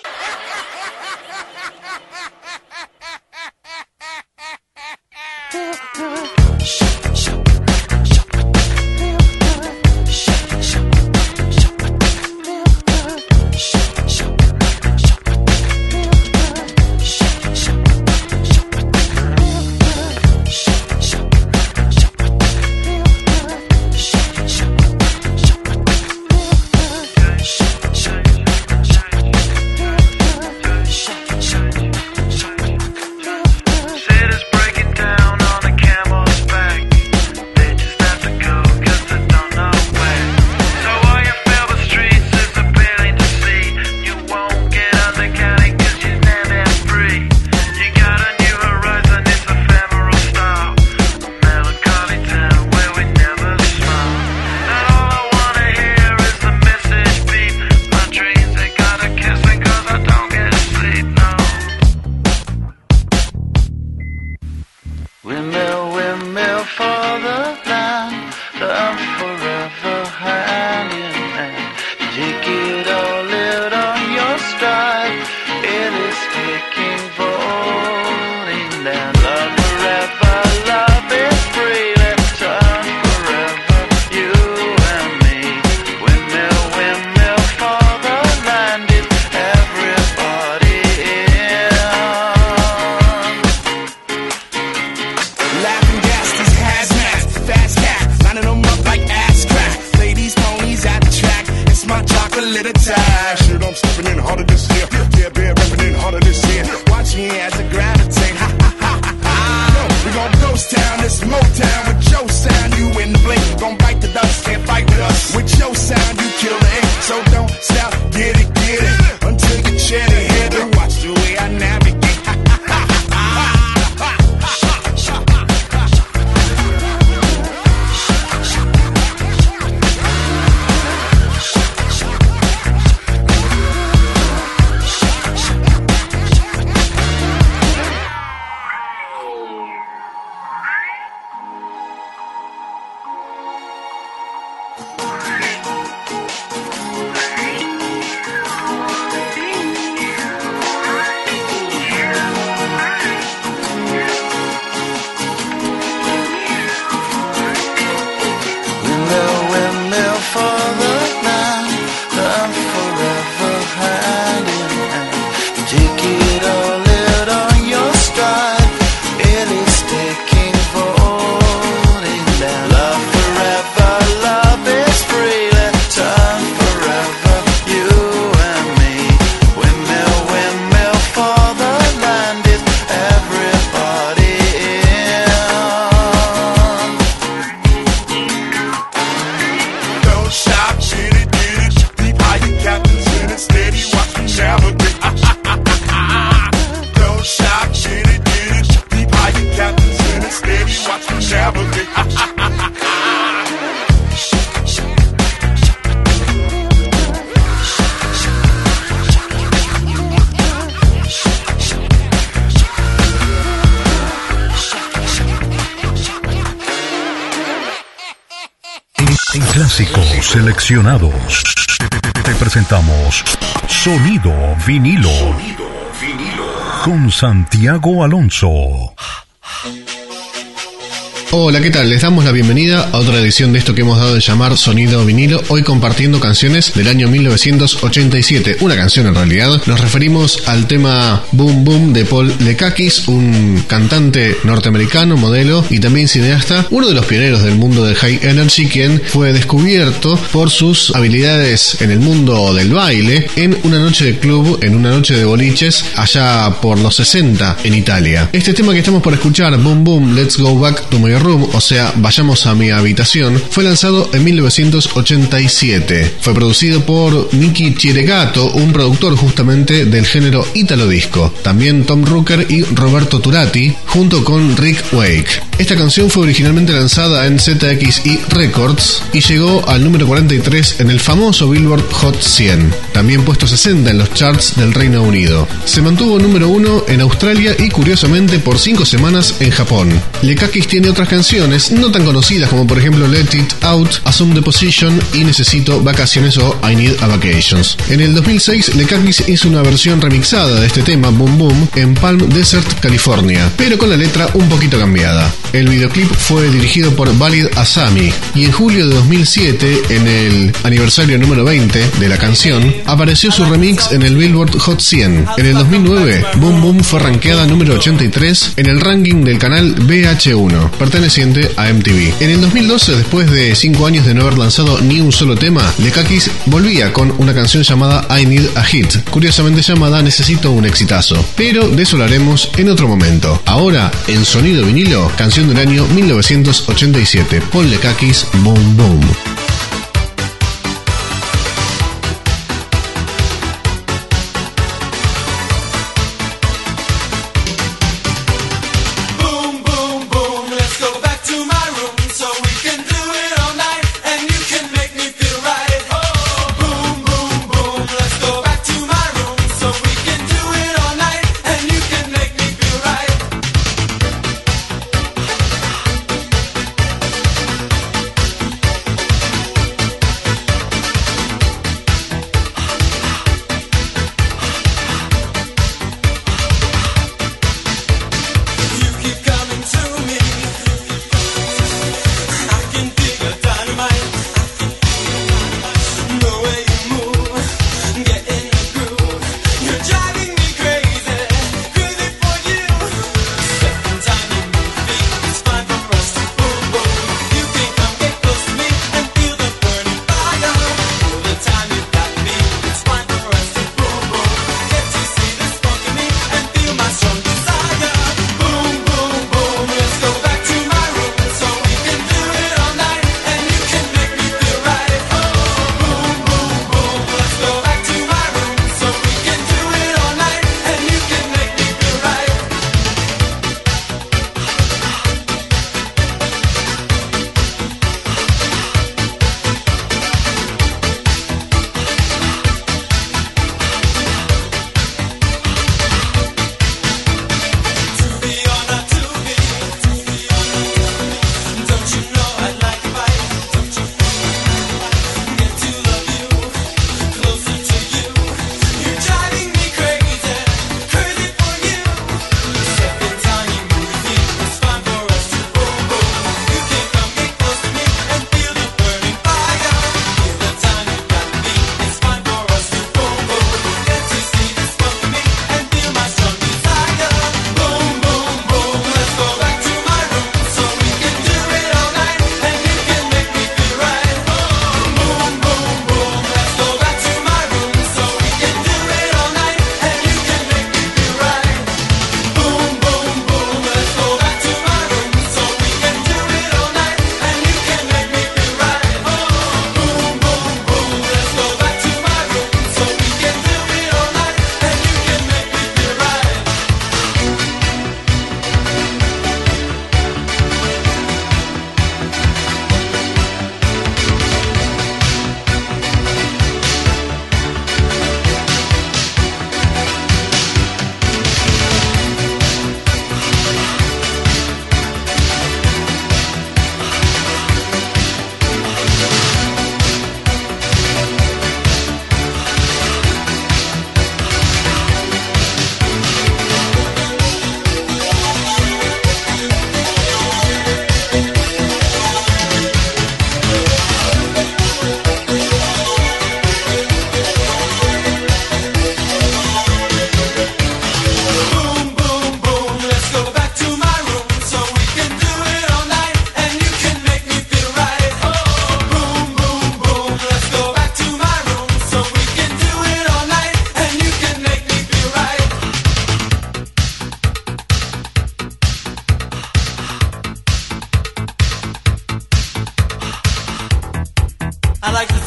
Windmill, windmill for the land, love forever hand in hand. Take it or live on your stride. It is taking voting down. Love forever, love is free. Let's turn forever, you and me. Windmill, windmill for the land. Is everybody in? Laughing gas, these hazmat, fast cat, lining them up like ass crack. Ladies, ponies at the track. It's my chocolate attack. Shit, I'm stepping in harder this year. Yeah, bear repping in harder this year. Watch me as I gravitate. Ha ha ha ha ha. We gon' ghost town, this Motown with your sound. You in the blink, gon' bite the dust, can't fight with us. With your sound, you kill the ink. So don't stop, get it, get it. Until you chat it, head and watch the way I navigate. Ha ha ha ha ha. Windmill, windmill for the land, love forever hand in hand. Take it or live on your stride. It is taking voting down. Love forever, love is free. Let's turn forever, you and me. Windmill, windmill for the land. Is everybody in? Don't stop, shit it, get it. Deep high, the captain's in it. Steady, watch me navigate. Don't stop, shit it, get it. Deep high, the captain's in it. Steady, watch me navigate. En clásicos seleccionados te presentamos Sonido Vinilo con Santiago Alonso. Hola, ¿qué tal? Les damos la bienvenida a otra edición de esto que hemos dado de llamar Sonido Vinilo, hoy compartiendo canciones del año mil novecientos ochenta y siete. Una canción en realidad. Nos referimos al tema Boom Boom de Paul Lekakis, un cantante norteamericano, modelo y también cineasta, uno de los pioneros del mundo del High Energy, quien fue descubierto por sus habilidades en el mundo del baile en una noche de club, en una noche de boliches, allá por los sesenta en Italia. Este tema que estamos por escuchar, Boom Boom, Let's Go Back to My Room, o sea, Vayamos a mi habitación, fue lanzado en mil novecientos ochenta y siete. Fue producido por Nicky Chieregato, un productor justamente del género Italo Disco. También Tom Rucker y Roberto Turati, junto con Rick Wake. Esta canción fue originalmente lanzada en Z X I Records y llegó al número cuarenta y tres en el famoso Billboard Hot cien. También puesto sesenta en los charts del Reino Unido. Se mantuvo número uno en Australia y curiosamente por cinco semanas en Japón. Lekakis tiene otras canciones no tan conocidas como por ejemplo Let It Out, Assume the Position y Necesito Vacaciones o I Need a Vacations. En el dos mil seis Lekakis hizo una versión remixada de este tema Boom Boom en Palm Desert, California, pero con la letra un poquito cambiada. El videoclip fue dirigido por Walid Asami y en julio de dos mil siete, en el aniversario número veinte de la canción, apareció su remix en el Billboard Hot cien. En el dos mil nueve, Boom Boom fue rankeada número ochenta y tres en el ranking del canal V H uno, perteneciente a M T V. En el dos mil doce, después de cinco años de no haber lanzado ni un solo tema, Lekakis volvía con una canción llamada I Need a Hit, curiosamente llamada Necesito un exitazo, pero de eso hablaremos en otro momento. Ahora, en Sonido Vinilo, canción del año mil novecientos ochenta y siete, Paul Lekakis, Boom Boom.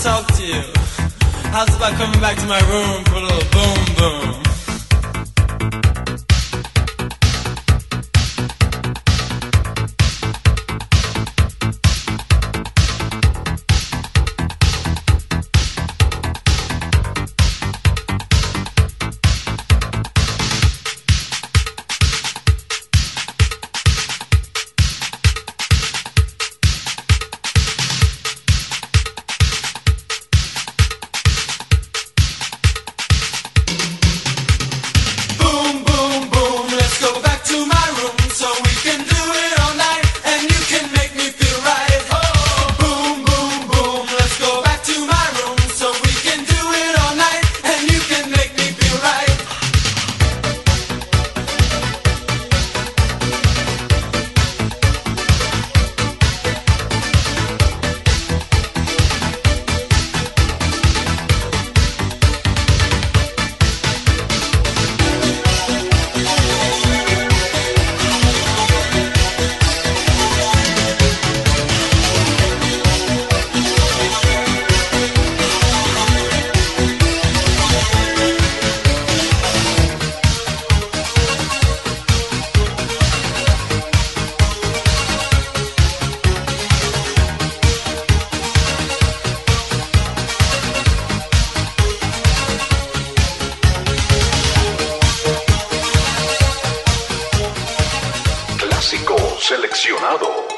talk to you. How's about coming back to my room for a little boom boom? Seleccionados.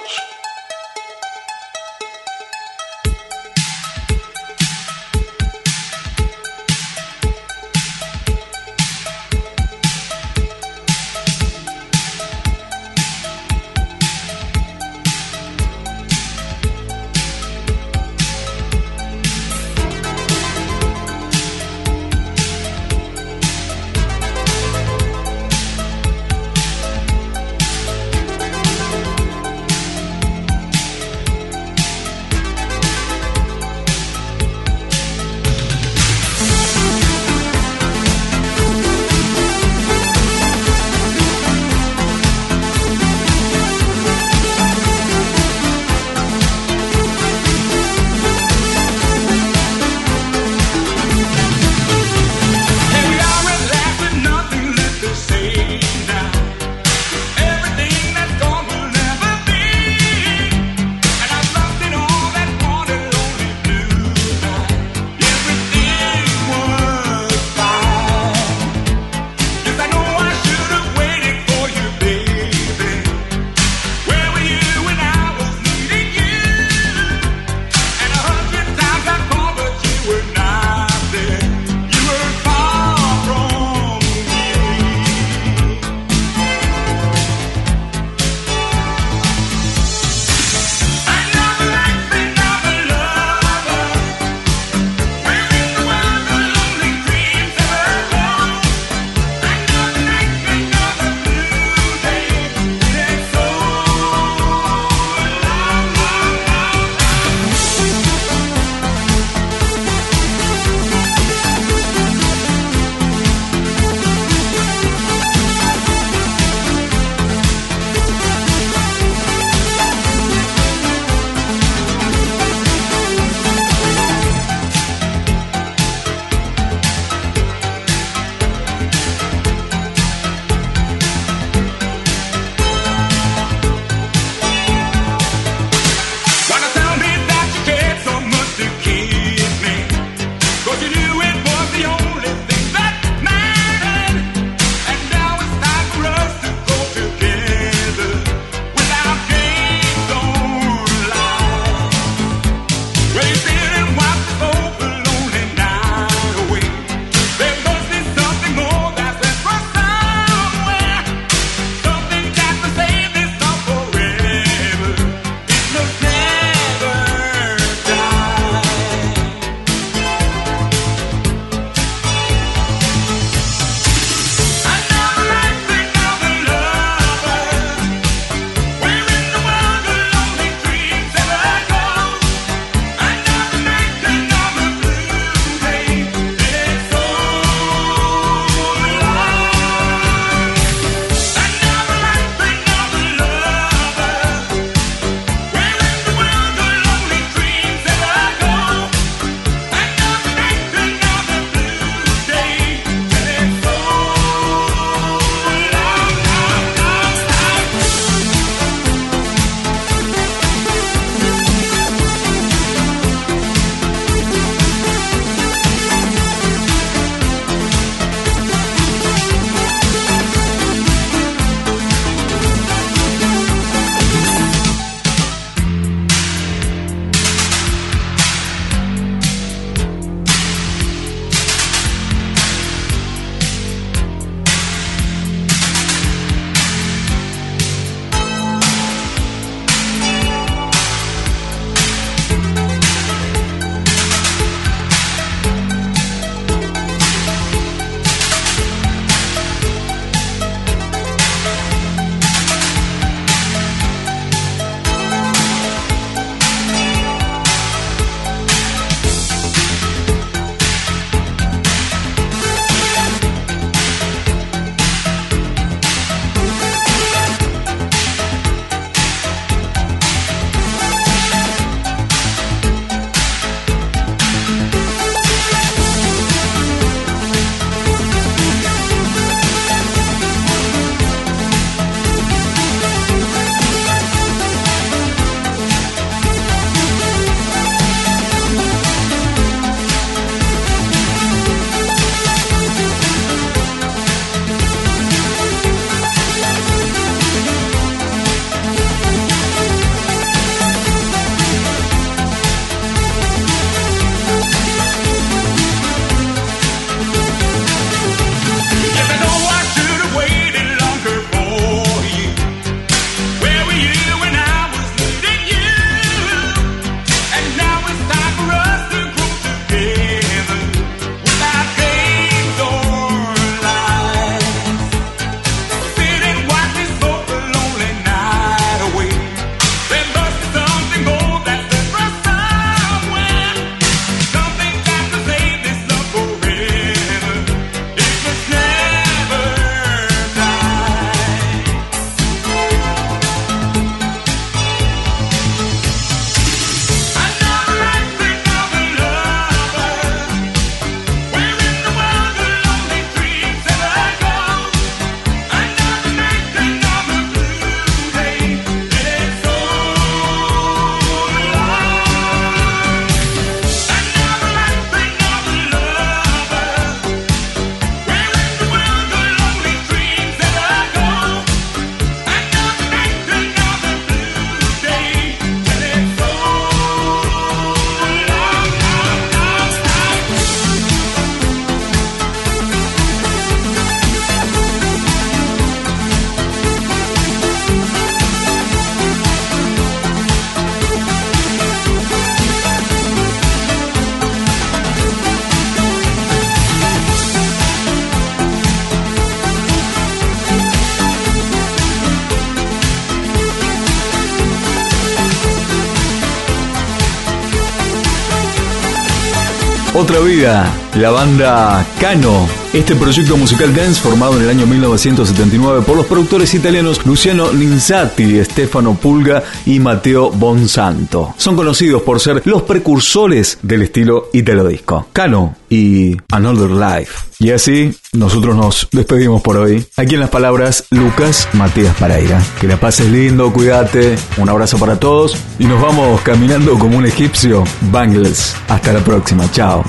Otra vida, la banda Cano. Este proyecto musical dance formado en el año mil novecientos setenta y nueve por los productores italianos Luciano Ninzati, Stefano Pulga y Matteo Bonsanto. Son conocidos por ser los precursores del estilo italo disco. Cano y Another Life. Y así, nosotros nos despedimos por hoy. Aquí en las palabras, Lucas Matías Pareira. Que la pases lindo, cuídate. Un abrazo para todos. Y nos vamos caminando como un egipcio. Bangles. Hasta la próxima. Chao.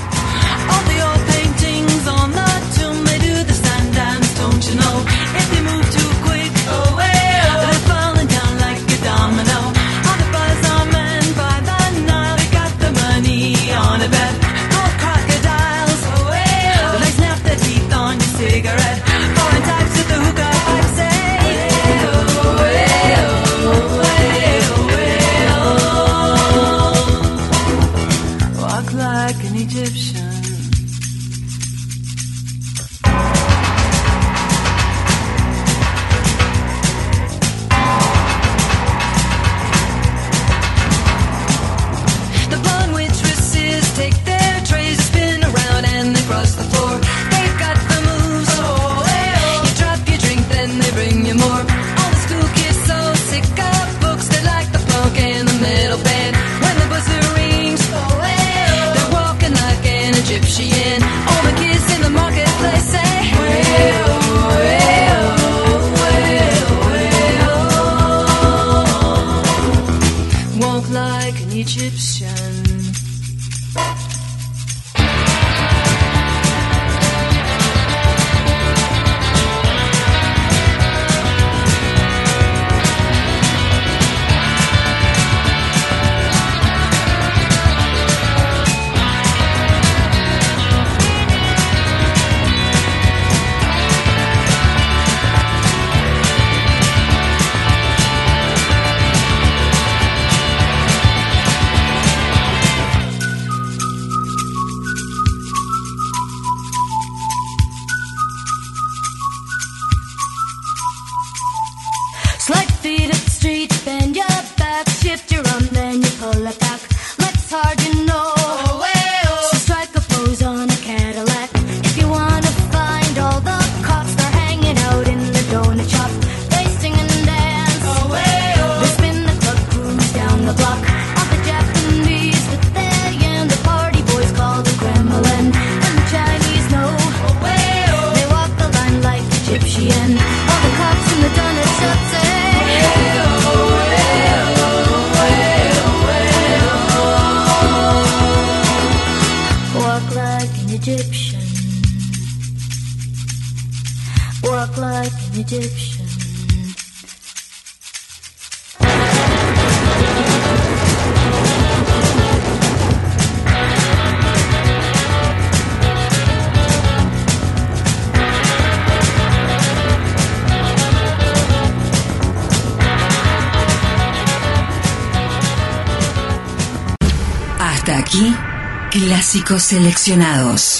Hasta aquí, clásicos seleccionados.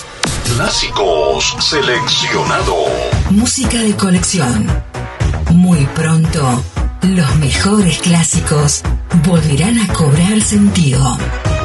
Clásicos seleccionados. Música de colección. Muy pronto, los mejores clásicos volverán a cobrar sentido.